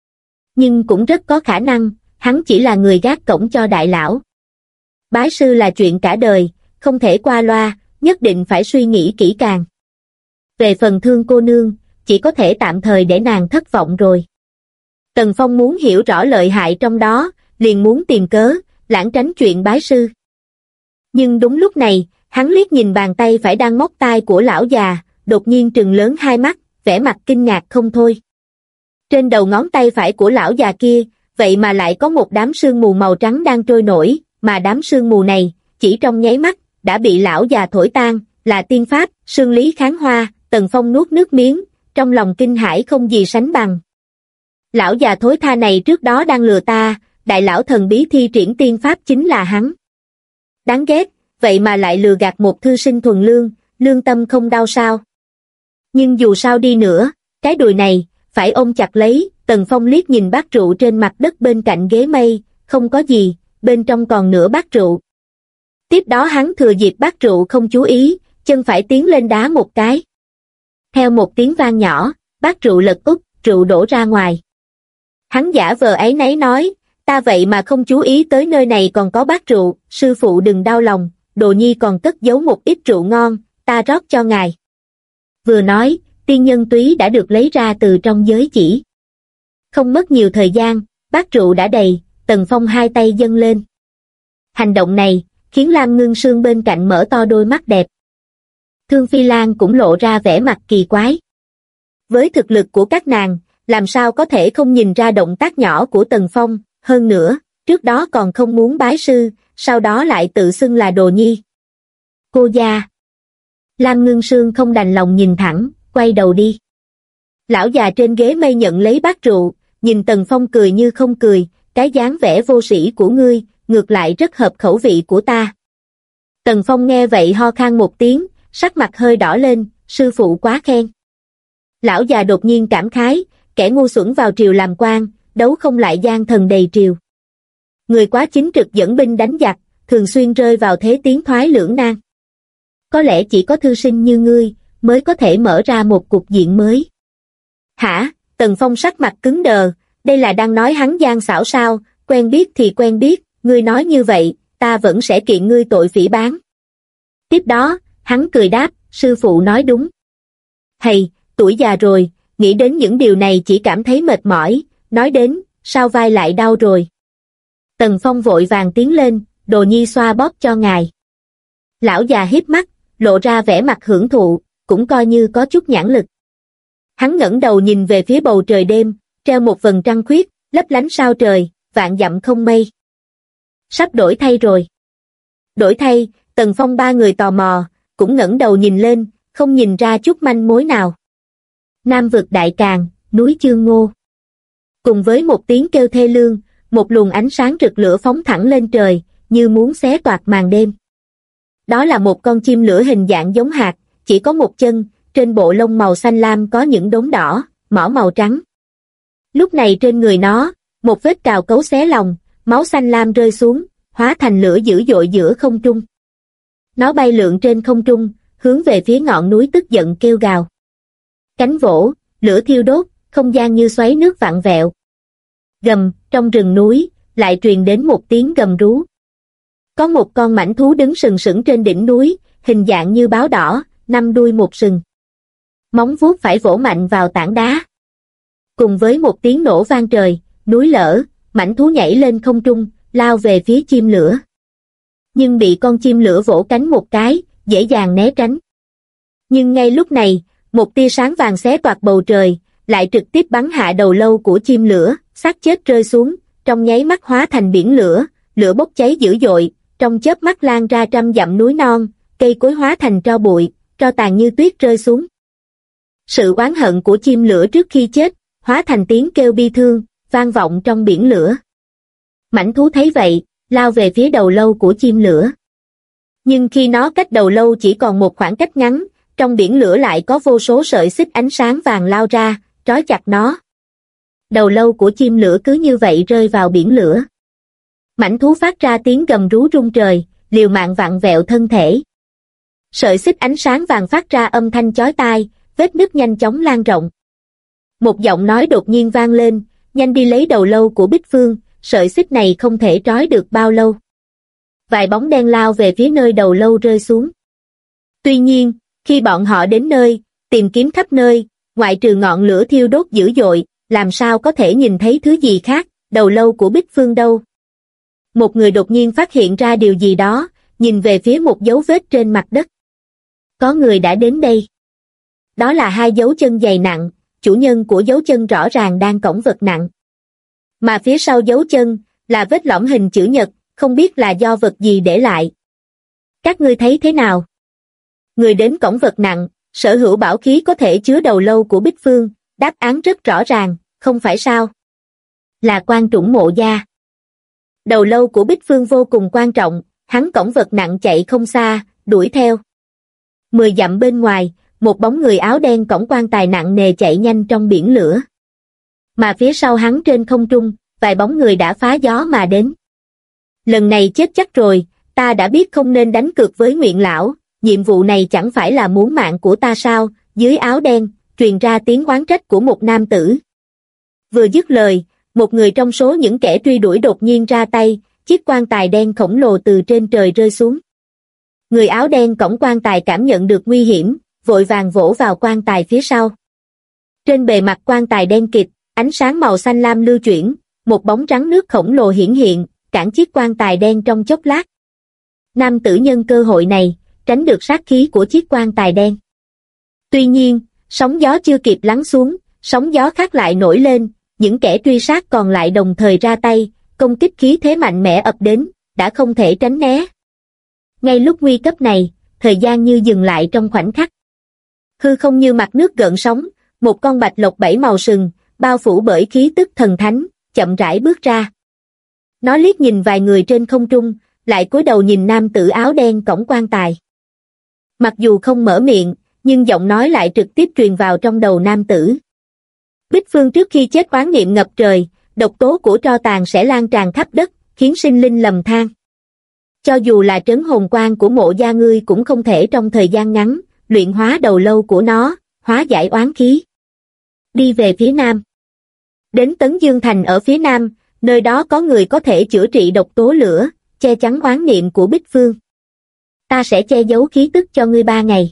Nhưng cũng rất có khả năng, hắn chỉ là người gác cổng cho đại lão. Bái sư là chuyện cả đời, không thể qua loa, nhất định phải suy nghĩ kỹ càng. Về phần Thương cô nương, chỉ có thể tạm thời để nàng thất vọng rồi. Tần Phong muốn hiểu rõ lợi hại trong đó, liền muốn tìm cớ, lảng tránh chuyện bái sư. Nhưng đúng lúc này, hắn liếc nhìn bàn tay phải đang móc tai của lão già, đột nhiên trừng lớn hai mắt, vẻ mặt kinh ngạc không thôi. Trên đầu ngón tay phải của lão già kia, vậy mà lại có một đám sương mù màu trắng đang trôi nổi, mà đám sương mù này, chỉ trong nháy mắt, đã bị lão già thổi tan, là tiên pháp, sương lý kháng hoa. Tần Phong nuốt nước miếng, trong lòng kinh hãi không gì sánh bằng. Lão già thối tha này trước đó đang lừa ta, đại lão thần bí thi triển tiên pháp chính là hắn. Đáng ghét, vậy mà lại lừa gạt một thư sinh thuần lương, lương tâm không đau sao? Nhưng dù sao đi nữa, cái đùi này, phải ôm chặt lấy. Tần Phong liếc nhìn bát rượu trên mặt đất bên cạnh ghế mây, không có gì, bên trong còn nửa bát rượu. Tiếp đó hắn thừa dịp bát rượu không chú ý, chân phải tiến lên đá một cái. Theo một tiếng vang nhỏ, bát rượu lật úp, rượu đổ ra ngoài. Hắn giả vờ áy náy nói, ta vậy mà không chú ý tới nơi này còn có bát rượu, sư phụ đừng đau lòng, đồ nhi còn cất giấu một ít rượu ngon, ta rót cho ngài. Vừa nói, tiên nhân túy đã được lấy ra từ trong giới chỉ. Không mất nhiều thời gian, bát rượu đã đầy, Tần Phong hai tay dâng lên. Hành động này, khiến Lam Ngưng Sương bên cạnh mở to đôi mắt đẹp. Thương Phi Lan cũng lộ ra vẻ mặt kỳ quái. Với thực lực của các nàng, làm sao có thể không nhìn ra động tác nhỏ của Tần Phong, hơn nữa, trước đó còn không muốn bái sư, sau đó lại tự xưng là đồ nhi. Cô gia. Lam Ngưng Sương không đành lòng nhìn thẳng, quay đầu đi. Lão già trên ghế mây nhận lấy bát rượu, nhìn Tần Phong cười như không cười, cái dáng vẻ vô sĩ của ngươi, ngược lại rất hợp khẩu vị của ta. Tần Phong nghe vậy ho khan một tiếng, sắc mặt hơi đỏ lên, sư phụ quá khen. Lão già đột nhiên cảm khái, kẻ ngu xuẩn vào triều làm quan, đấu không lại gian thần đầy triều. Người quá chính trực dẫn binh đánh giặc, thường xuyên rơi vào thế tiến thoái lưỡng nan. Có lẽ chỉ có thư sinh như ngươi, mới có thể mở ra một cục diện mới. Hả? Tần Phong sắc mặt cứng đờ, đây là đang nói hắn gian xảo sao, quen biết thì quen biết, ngươi nói như vậy, ta vẫn sẽ kiện ngươi tội phỉ báng. Tiếp đó, hắn cười đáp, sư phụ nói đúng. Hầy, tuổi già rồi, nghĩ đến những điều này chỉ cảm thấy mệt mỏi, nói đến, sao vai lại đau rồi. Tần Phong vội vàng tiến lên, đồ nhi xoa bóp cho ngài. Lão già híp mắt, lộ ra vẻ mặt hưởng thụ, cũng coi như có chút nhãn lực. Hắn ngẩng đầu nhìn về phía bầu trời đêm, treo một vầng trăng khuyết, lấp lánh sao trời, vạn dặm không mây. Sắp đổi thay rồi. Đổi thay, Tần Phong ba người tò mò, cũng ngẩng đầu nhìn lên, không nhìn ra chút manh mối nào. Nam vực Đại Càn, núi Chương Ngô. Cùng với một tiếng kêu thê lương, một luồng ánh sáng rực lửa phóng thẳng lên trời, như muốn xé toạc màn đêm. Đó là một con chim lửa hình dạng giống hạt, chỉ có một chân, trên bộ lông màu xanh lam có những đốm đỏ, mỏ màu trắng. Lúc này trên người nó, một vết cào cấu xé lòng, máu xanh lam rơi xuống, hóa thành lửa dữ dội giữa không trung. Nó bay lượn trên không trung, hướng về phía ngọn núi tức giận kêu gào. Cánh vỗ, lửa thiêu đốt, không gian như xoáy nước vặn vẹo. Gầm, trong rừng núi, lại truyền đến một tiếng gầm rú. Có một con mãnh thú đứng sừng sững trên đỉnh núi, hình dạng như báo đỏ, 5 đuôi một sừng. Móng vuốt phải vỗ mạnh vào tảng đá. Cùng với một tiếng nổ vang trời, núi lở, mãnh thú nhảy lên không trung, lao về phía chim lửa. Nhưng bị con chim lửa vỗ cánh một cái, dễ dàng né tránh. Nhưng ngay lúc này, một tia sáng vàng xé toạc bầu trời, lại trực tiếp bắn hạ đầu lâu của chim lửa, xác chết rơi xuống, trong nháy mắt hóa thành biển lửa, lửa bốc cháy dữ dội, trong chớp mắt lan ra trăm dặm núi non, cây cối hóa thành tro bụi, tro tàn như tuyết rơi xuống. Sự oán hận của chim lửa trước khi chết, hóa thành tiếng kêu bi thương, vang vọng trong biển lửa. Mãnh thú thấy vậy, lao về phía đầu lâu của chim lửa. Nhưng khi nó cách đầu lâu chỉ còn một khoảng cách ngắn, trong biển lửa lại có vô số sợi xích ánh sáng vàng lao ra, trói chặt nó. Đầu lâu của chim lửa cứ như vậy rơi vào biển lửa. Mãnh thú phát ra tiếng gầm rú rung trời, liều mạng vặn vẹo thân thể. Sợi xích ánh sáng vàng phát ra âm thanh chói tai, vết nứt nhanh chóng lan rộng. Một giọng nói đột nhiên vang lên, nhanh đi lấy đầu lâu của Bích Phương, sợi xích này không thể trói được bao lâu. Vài bóng đen lao về phía nơi đầu lâu rơi xuống. Tuy nhiên, khi bọn họ đến nơi, tìm kiếm khắp nơi, ngoại trừ ngọn lửa thiêu đốt dữ dội, làm sao có thể nhìn thấy thứ gì khác, đầu lâu của Bích Phương đâu. Một người đột nhiên phát hiện ra điều gì đó, nhìn về phía một dấu vết trên mặt đất. Có người đã đến đây. Đó là 2 dấu chân dày nặng, chủ nhân của dấu chân rõ ràng đang cõng vật nặng. Mà phía sau dấu chân, là vết lõm hình chữ nhật, không biết là do vật gì để lại. Các ngươi thấy thế nào? Người đến cõng vật nặng, sở hữu bảo khí có thể chứa đầu lâu của Bích Phương, đáp án rất rõ ràng, không phải sao? Là Quan Trũng Mộ Gia. Đầu lâu của Bích Phương vô cùng quan trọng, hắn cõng vật nặng chạy không xa, đuổi theo. 10 dặm bên ngoài, một bóng người áo đen cõng quan tài nặng nề chạy nhanh trong biển lửa. Mà phía sau hắn trên không trung, vài bóng người đã phá gió mà đến. Lần này chết chắc rồi, ta đã biết không nên đánh cược với Nguyện Lão, nhiệm vụ này chẳng phải là muốn mạng của ta sao? Dưới áo đen, truyền ra tiếng oán trách của một nam tử. Vừa dứt lời, một người trong số những kẻ truy đuổi đột nhiên ra tay, chiếc quan tài đen khổng lồ từ trên trời rơi xuống. Người áo đen cõng quan tài cảm nhận được nguy hiểm, vội vàng vỗ vào quan tài phía sau. Trên bề mặt quan tài đen kịt, ánh sáng màu xanh lam lưu chuyển, một bóng trắng nước khổng lồ hiển hiện, cản chiếc quan tài đen trong chốc lát. Nam tử nhân cơ hội này, tránh được sát khí của chiếc quan tài đen. Tuy nhiên, sóng gió chưa kịp lắng xuống, sóng gió khác lại nổi lên, những kẻ truy sát còn lại đồng thời ra tay, công kích khí thế mạnh mẽ ập đến, đã không thể tránh né. Ngay lúc nguy cấp này, thời gian như dừng lại trong khoảnh khắc. Hư không như mặt nước gợn sóng, một con bạch lộc 7 màu sừng, bao phủ bởi khí tức thần thánh, chậm rãi bước ra. Nó liếc nhìn vài người trên không trung, lại cúi đầu nhìn nam tử áo đen cõng quan tài. Mặc dù không mở miệng, nhưng giọng nói lại trực tiếp truyền vào trong đầu nam tử. Bích Phương trước khi chết oán niệm ngập trời, độc tố của tro tàn sẽ lan tràn khắp đất, khiến sinh linh lầm than. Cho dù là trấn hồn quan của Mộ Gia ngươi cũng không thể trong thời gian ngắn, luyện hóa đầu lâu của nó, hóa giải oán khí. Đi về phía nam. Đến Tấn Dương Thành ở phía nam, nơi đó có người có thể chữa trị độc tố lửa, che chắn oán niệm của Bích Phương. Ta sẽ che giấu khí tức cho ngươi 3 ngày.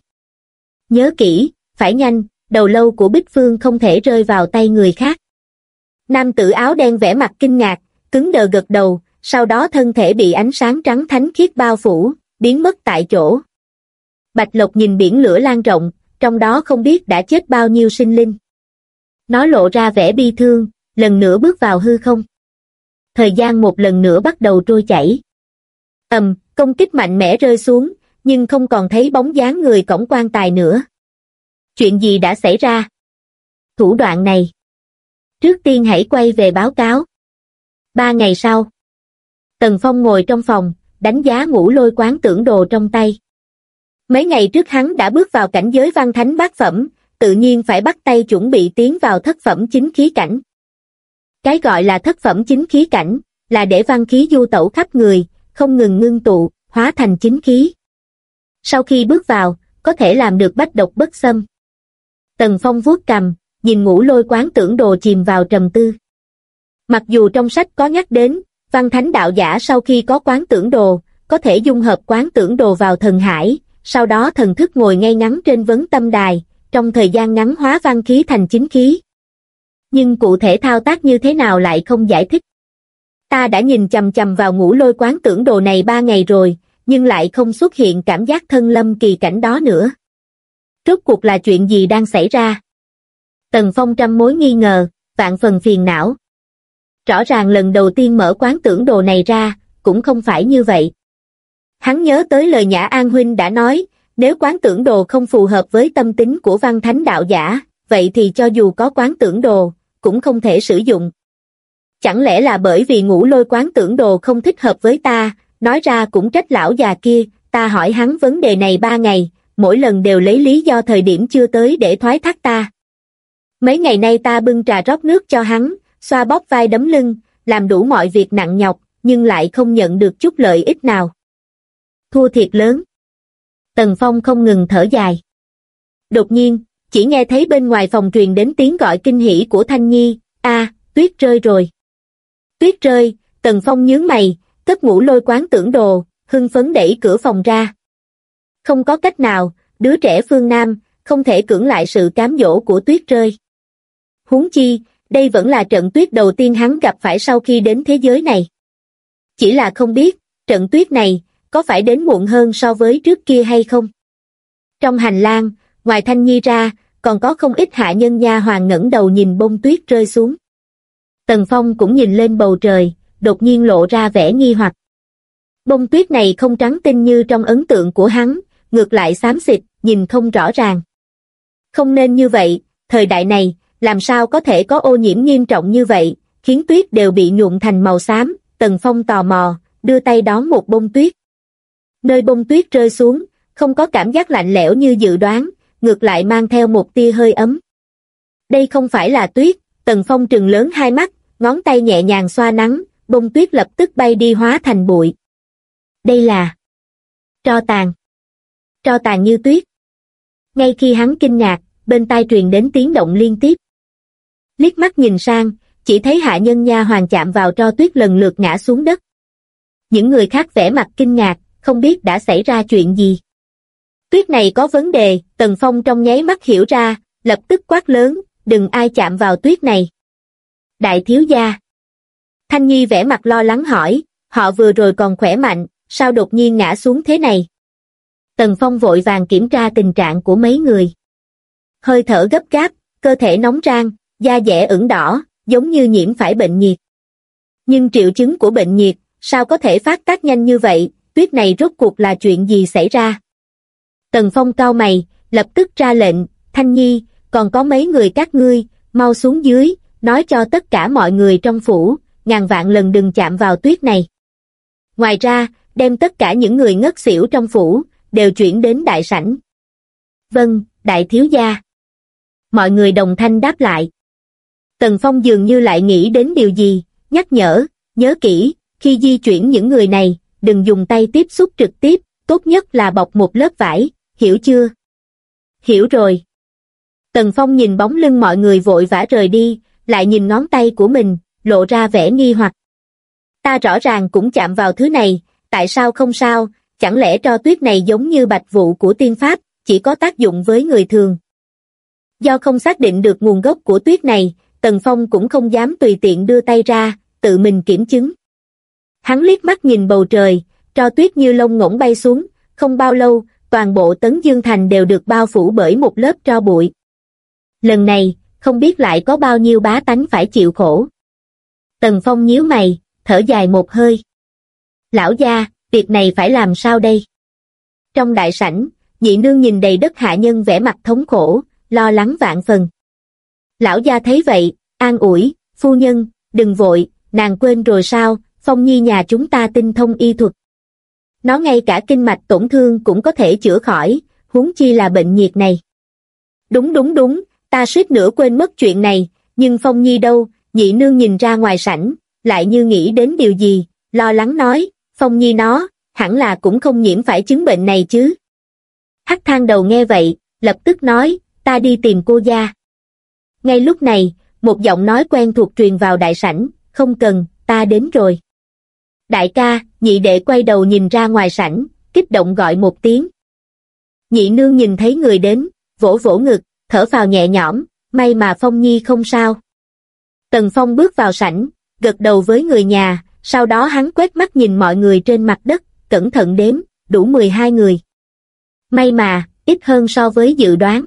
Nhớ kỹ, phải nhanh, đầu lâu của Bích Phương không thể rơi vào tay người khác. Nam tử áo đen vẻ mặt kinh ngạc, cứng đờ gật đầu, sau đó thân thể bị ánh sáng trắng thánh khiết bao phủ, biến mất tại chỗ. Bạch Lộc nhìn biển lửa lan rộng, trong đó không biết đã chết bao nhiêu sinh linh. Nó lộ ra vẻ bi thương, lần nữa bước vào hư không. Thời gian một lần nữa bắt đầu trôi chảy. Công kích mạnh mẽ rơi xuống, nhưng không còn thấy bóng dáng người cõng quan tài nữa. Chuyện gì đã xảy ra? Thủ đoạn này. Trước tiên hãy quay về báo cáo. 3 ngày sau. Tần Phong ngồi trong phòng, đánh giá Ngũ Lôi quán tưởng đồ trong tay. Mấy ngày trước hắn đã bước vào cảnh giới văn thánh bát phẩm, tự nhiên phải bắt tay chuẩn bị tiến vào thất phẩm chính khí cảnh. Cái gọi là thất phẩm chính khí cảnh, là để văn khí du tẩu khắp người, không ngừng ngưng tụ, hóa thành chính khí. Sau khi bước vào, có thể làm được bách độc bất xâm. Tần Phong vuốt cằm, nhìn Ngũ Lôi Quán Tưởng Đồ chìm vào trầm tư. Mặc dù trong sách có nhắc đến, Văn Thánh đạo giả sau khi có Quán Tưởng Đồ, có thể dung hợp Quán Tưởng Đồ vào thần hải, sau đó thần thức ngồi ngay ngắn trên vấn tâm đài, trong thời gian ngắn hóa văn khí thành chính khí. Nhưng cụ thể thao tác như thế nào lại không giải thích. Ta đã nhìn chằm chằm vào Ngũ Lôi Quán Tưởng Đồ này 3 ngày rồi, nhưng lại không xuất hiện cảm giác thân lâm kỳ cảnh đó nữa. Rốt cuộc là chuyện gì đang xảy ra? Tần Phong trăm mối nghi ngờ, vạn phần phiền não. Rõ ràng lần đầu tiên mở Quán Tưởng Đồ này ra, cũng không phải như vậy. Hắn nhớ tới lời Nhã An huynh đã nói, nếu Quán Tưởng Đồ không phù hợp với tâm tính của Văn Thánh đạo giả, vậy thì cho dù có Quán Tưởng Đồ, cũng không thể sử dụng. Chẳng lẽ là bởi vì Ngũ Lôi Quán Tưởng Đồ không thích hợp với ta, nói ra cũng trách lão già kia, ta hỏi hắn vấn đề này 3 ngày, mỗi lần đều lấy lý do thời điểm chưa tới để thoái thác ta. Mấy ngày nay ta bưng trà rót nước cho hắn, xoa bóp vai đấm lưng, làm đủ mọi việc nặng nhọc, nhưng lại không nhận được chút lợi ích nào. Thua thiệt lớn. Tần Phong không ngừng thở dài. Đột nhiên, chỉ nghe thấy bên ngoài phòng truyền đến tiếng gọi kinh hỉ của Thanh Nhi, tuyết rơi rồi. Tuyết rơi, Tần Phong nhướng mày, cất Ngũ Lôi Quán Tưởng Đồ, hưng phấn đẩy cửa phòng ra. Không có cách nào, đứa trẻ phương Nam, không thể cưỡng lại sự cám dỗ của tuyết rơi. Huống chi, đây vẫn là trận tuyết đầu tiên hắn gặp phải sau khi đến thế giới này. Chỉ là không biết, trận tuyết này, có phải đến muộn hơn so với trước kia hay không? Trong hành lang, ngoài Thanh Nhi ra, còn có không ít hạ nhân nha hoàn ngẩng đầu nhìn bông tuyết rơi xuống. Tần Phong cũng nhìn lên bầu trời, đột nhiên lộ ra vẻ nghi hoặc. Bông tuyết này không trắng tinh như trong ấn tượng của hắn, ngược lại xám xịt, nhìn không rõ ràng. Không nên như vậy, thời đại này, làm sao có thể có ô nhiễm nghiêm trọng như vậy, khiến tuyết đều bị nhuộm thành màu xám. Tần Phong tò mò, đưa tay đón một bông tuyết. Nơi bông tuyết rơi xuống, không có cảm giác lạnh lẽo như dự đoán, ngược lại mang theo một tia hơi ấm. Đây không phải là tuyết, Tần Phong trừng lớn hai mắt, ngón tay nhẹ nhàng xoa nắng, bông tuyết lập tức bay đi hóa thành bụi. Đây là tro tàn. Tro tàn như tuyết. Ngay khi hắn kinh ngạc, bên tai truyền đến tiếng động liên tiếp. Liếc mắt nhìn sang, chỉ thấy hạ nhân nha hoàn chạm vào tro tuyết lần lượt ngã xuống đất. Những người khác vẻ mặt kinh ngạc, không biết đã xảy ra chuyện gì. Tuyết này có vấn đề, Tần Phong trong nháy mắt hiểu ra, lập tức quát lớn, đừng ai chạm vào tuyết này. Đại thiếu gia. Thanh Nhi vẻ mặt lo lắng hỏi, họ vừa rồi còn khỏe mạnh, sao đột nhiên ngã xuống thế này? Tần Phong vội vàng kiểm tra tình trạng của mấy người. Hơi thở gấp gáp, cơ thể nóng rang, da dẻ ửng đỏ, giống như nhiễm phải bệnh nhiệt. Nhưng triệu chứng của bệnh nhiệt, sao có thể phát tác nhanh như vậy, tuyết này rốt cuộc là chuyện gì xảy ra? Tần Phong cau mày, lập tức ra lệnh, Thanh Nhi, còn có mấy người các ngươi, mau xuống dưới, nói cho tất cả mọi người trong phủ, ngàn vạn lần đừng chạm vào tuyết này. Ngoài ra, đem tất cả những người ngất xỉu trong phủ, đều chuyển đến đại sảnh. Vâng, đại thiếu gia. Mọi người đồng thanh đáp lại. Tần Phong dường như lại nghĩ đến điều gì, nhắc nhở, nhớ kỹ, khi di chuyển những người này, đừng dùng tay tiếp xúc trực tiếp, tốt nhất là bọc một lớp vải, hiểu chưa? Hiểu rồi. Tần Phong nhìn bóng lưng mọi người vội vã rời đi, lại nhìn ngón tay của mình, lộ ra vẻ nghi hoặc. Ta rõ ràng cũng chạm vào thứ này, tại sao không sao, chẳng lẽ tro tuyết này giống như bạch vụ của tiên pháp, chỉ có tác dụng với người thường? Do không xác định được nguồn gốc của tuyết này, Tần Phong cũng không dám tùy tiện đưa tay ra, tự mình kiểm chứng. Hắn liếc mắt nhìn bầu trời, tro tuyết như lông ngỗng bay xuống, không bao lâu, toàn bộ Tấn Dương Thành đều được bao phủ bởi một lớp tro bụi. Lần này, không biết lại có bao nhiêu bá tánh phải chịu khổ. Tần Phong nhíu mày, thở dài một hơi. Lão gia, việc này phải làm sao đây? Trong đại sảnh, nhị nương nhìn đầy đất hạ nhân vẻ mặt thống khổ, lo lắng vạn phần. Lão gia thấy vậy, an ủi, phu nhân, đừng vội, nàng quên rồi sao, Phong Nhi nhà chúng ta tinh thông y thuật. Nó ngay cả kinh mạch tổn thương cũng có thể chữa khỏi, huống chi là bệnh nhiệt này. Đúng, ta suýt nữa quên mất chuyện này, nhưng Phong Nhi đâu? Nhị nương nhìn ra ngoài sảnh, lại như nghĩ đến điều gì, lo lắng nói, Phong Nhi nó, hẳn là cũng không nhiễm phải chứng bệnh này chứ. Hắc Thang Đầu nghe vậy, lập tức nói, ta đi tìm cô gia. Ngay lúc này, một giọng nói quen thuộc truyền vào đại sảnh, không cần, ta đến rồi. Đại ca, nhị đệ quay đầu nhìn ra ngoài sảnh, kích động gọi một tiếng. Nhị nương nhìn thấy người đến, vỗ vỗ ngực, thở phào nhẹ nhõm, may mà Phong Nhi không sao. Tần Phong bước vào sảnh, gật đầu với người nhà, sau đó hắn quét mắt nhìn mọi người trên mặt đất, cẩn thận đếm, đủ 12 người. May mà, ít hơn so với dự đoán.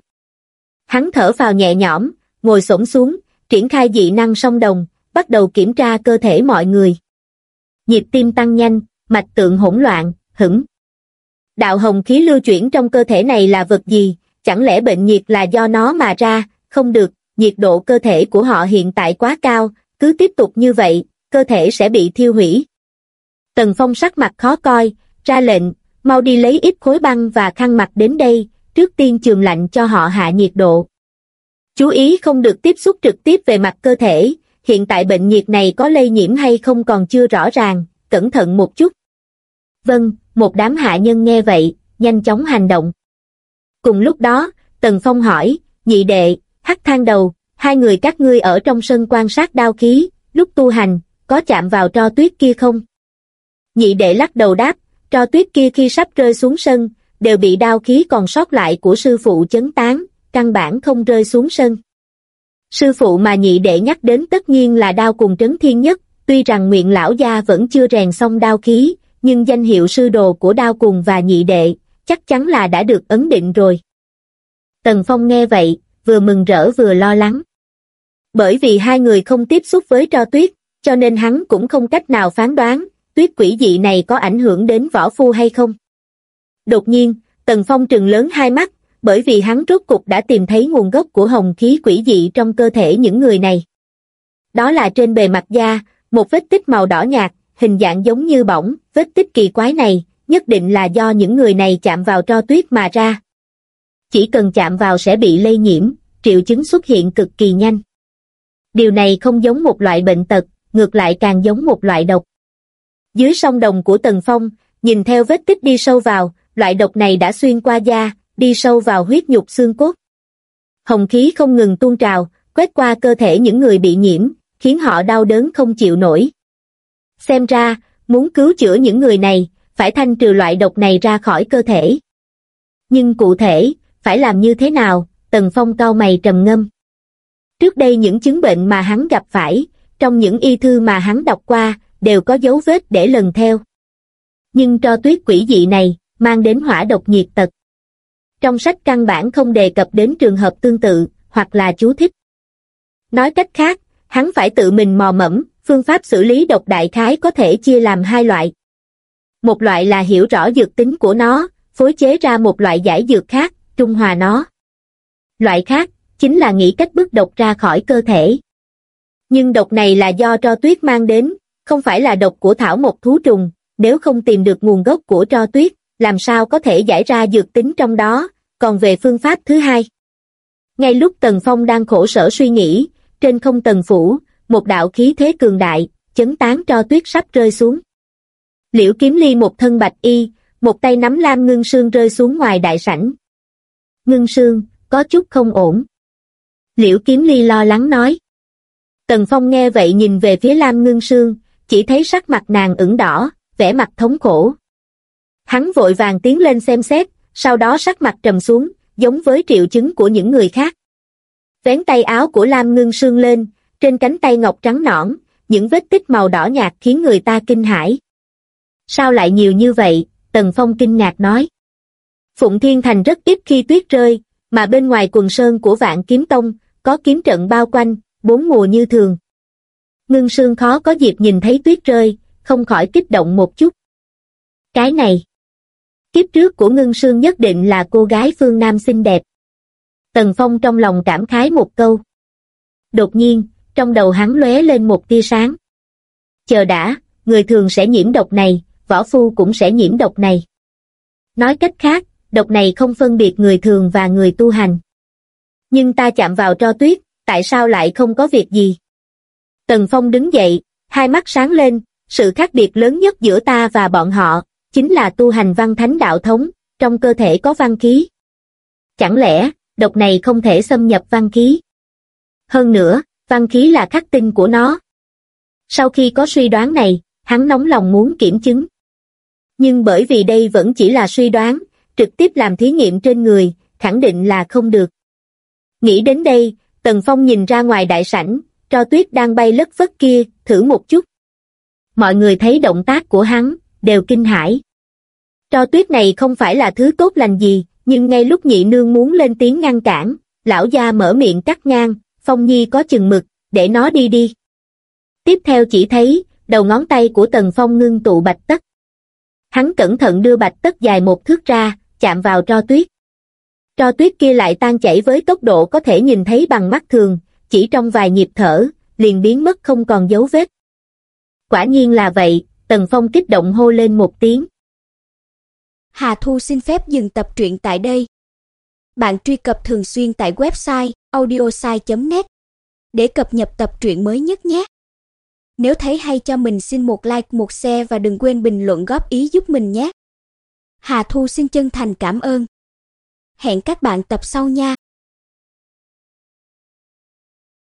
Hắn thở phào nhẹ nhõm, ngồi xổm xuống, triển khai dị năng song đồng, bắt đầu kiểm tra cơ thể mọi người. Nhịp tim tăng nhanh, mạch tượng hỗn loạn, hửng. Đạo hồng khí lưu chuyển trong cơ thể này là vật gì, chẳng lẽ bệnh nhiệt là do nó mà ra, không được, nhiệt độ cơ thể của họ hiện tại quá cao, cứ tiếp tục như vậy, cơ thể sẽ bị thiêu hủy. Tần Phong sắc mặt khó coi, ra lệnh, mau đi lấy ít khối băng và khăn mặt đến đây, trước tiên chườm lạnh cho họ hạ nhiệt độ. Chú ý không được tiếp xúc trực tiếp về mặt cơ thể, hiện tại bệnh nhiệt này có lây nhiễm hay không còn chưa rõ ràng, cẩn thận một chút. Vâng, một đám hạ nhân nghe vậy, nhanh chóng hành động. Cùng lúc đó, Tần Phong hỏi, nhị đệ, Hắc Thang Đầu, hai người các ngươi ở trong sân quan sát đao khí, lúc tu hành, có chạm vào tro tuyết kia không? Nhị đệ lắc đầu đáp, tro tuyết kia khi sắp rơi xuống sân, đều bị đao khí còn sót lại của sư phụ chấn tán, căn bản không rơi xuống sân. Sư phụ mà nhị đệ nhắc đến tất nhiên là Đao Cùng Trấn Thiên Nhất, tuy rằng Nguyện lão gia vẫn chưa rèn xong đao khí, nhưng danh hiệu sư đồ của Đao Cùng và nhị đệ, chắc chắn là đã được ấn định rồi. Tần Phong nghe vậy, vừa mừng rỡ vừa lo lắng. Bởi vì hai người không tiếp xúc với tro tuyết, cho nên hắn cũng không cách nào phán đoán, tuyết quỷ dị này có ảnh hưởng đến võ phu hay không. Đột nhiên, Tần Phong trừng lớn hai mắt, bởi vì hắn rốt cục đã tìm thấy nguồn gốc của hồng khí quỷ dị trong cơ thể những người này. Đó là trên bề mặt da, một vết tích màu đỏ nhạt, hình dạng giống như bỏng, vết tích kỳ quái này, nhất định là do những người này chạm vào tro tuyết mà ra. Chỉ cần chạm vào sẽ bị lây nhiễm, triệu chứng xuất hiện cực kỳ nhanh. Điều này không giống một loại bệnh tật, ngược lại càng giống một loại độc. Dưới song đồng của Tần Phong, nhìn theo vết tích đi sâu vào, loại độc này đã xuyên qua da, đi sâu vào huyết nhục xương cốt. Hồng khí không ngừng tuôn trào, quét qua cơ thể những người bị nhiễm, khiến họ đau đớn không chịu nổi. Xem ra, muốn cứu chữa những người này, phải thanh trừ loại độc này ra khỏi cơ thể. Nhưng cụ thể, phải làm như thế nào, Tần Phong cau mày trầm ngâm. Trước đây những chứng bệnh mà hắn gặp phải, trong những y thư mà hắn đọc qua, đều có dấu vết để lần theo. Nhưng tro tuyết quỷ dị này, mang đến hỏa độc nhiệt tật. Trong sách căn bản không đề cập đến trường hợp tương tự, hoặc là chú thích. Nói cách khác, hắn phải tự mình mò mẫm, phương pháp xử lý độc đại khái có thể chia làm hai loại. Một loại là hiểu rõ dược tính của nó, phối chế ra một loại giải dược khác, trung hòa nó. Loại khác, chính là nghĩ cách bức độc ra khỏi cơ thể. Nhưng độc này là do tro tuyết mang đến, không phải là độc của thảo mộc thú trùng, nếu không tìm được nguồn gốc của tro tuyết, làm sao có thể giải ra dược tính trong đó, còn về phương pháp thứ hai. Ngay lúc Tần Phong đang khổ sở suy nghĩ, trên không tần phủ, một đạo khí thế cường đại, chấn tán tro tuyết sắp rơi xuống. Liễu Kiếm Ly một thân bạch y, một tay nắm Lam Ngưng Sương rơi xuống ngoài đại sảnh. Ngưng Sương, có chút không ổn. Liễu Kiếm Ly lo lắng nói. Tần Phong nghe vậy nhìn về phía Lam Ngưng Sương, chỉ thấy sắc mặt nàng ửng đỏ, vẻ mặt thống khổ. Hắn vội vàng tiến lên xem xét, sau đó sắc mặt trầm xuống, giống với triệu chứng của những người khác. Vén tay áo của Lam Ngưng Sương lên, trên cánh tay ngọc trắng nõn, những vết tích màu đỏ nhạt khiến người ta kinh hãi. Sao lại nhiều như vậy? Tần Phong kinh ngạc nói. Phụng Thiên Thành rất ít khi tuyết rơi, mà bên ngoài quần sơn của Vạn Kiếm Tông, có kiếm trận bao quanh, 4 mùa như thường. Ngưng Sương khó có dịp nhìn thấy tuyết rơi, không khỏi kích động một chút. Cái này, kiếp trước của Ngưng Sương nhất định là cô gái phương Nam xinh đẹp. Tần Phong trong lòng cảm khái một câu. Đột nhiên, trong đầu hắn lóe lên một tia sáng. Chờ đã, người thường sẽ nhiễm độc này, võ phu cũng sẽ nhiễm độc này. Nói cách khác, độc này không phân biệt người thường và người tu hành. Nhưng ta chạm vào tro tuyết, tại sao lại không có việc gì? Tần Phong đứng dậy, hai mắt sáng lên, sự khác biệt lớn nhất giữa ta và bọn họ, chính là tu hành văn thánh đạo thống, trong cơ thể có văn khí. Chẳng lẽ, độc này không thể xâm nhập văn khí? Hơn nữa, văn khí là khắc tinh của nó. Sau khi có suy đoán này, hắn nóng lòng muốn kiểm chứng. Nhưng bởi vì đây vẫn chỉ là suy đoán, trực tiếp làm thí nghiệm trên người, khẳng định là không được. Nghĩ đến đây, Tần Phong nhìn ra ngoài đại sảnh, tro tuyết đang bay lất phất kia, thử một chút. Mọi người thấy động tác của hắn, đều kinh hãi. Tro tuyết này không phải là thứ tốt lành gì, nhưng ngay lúc nhị nương muốn lên tiếng ngăn cản, lão gia mở miệng cắt ngang, Phong Nhi có chừng mực, để nó đi đi. Tiếp theo chỉ thấy, đầu ngón tay của Tần Phong ngưng tụ bạch tất. Hắn cẩn thận đưa bạch tất dài 1 thước ra, chạm vào tro tuyết. Tro tuyết kia lại tan chảy với tốc độ có thể nhìn thấy bằng mắt thường, chỉ trong vài nhịp thở, liền biến mất không còn dấu vết. Quả nhiên là vậy, Tần Phong kích động hô lên một tiếng. Hà Thu xin phép dừng tập truyện tại đây. Bạn truy cập thường xuyên tại website audiosai.net để cập nhật tập truyện mới nhất nhé. Nếu thấy hay cho mình xin một like, một share và đừng quên bình luận góp ý giúp mình nhé. Hà Thu xin chân thành cảm ơn. Hẹn các bạn tập sau nha.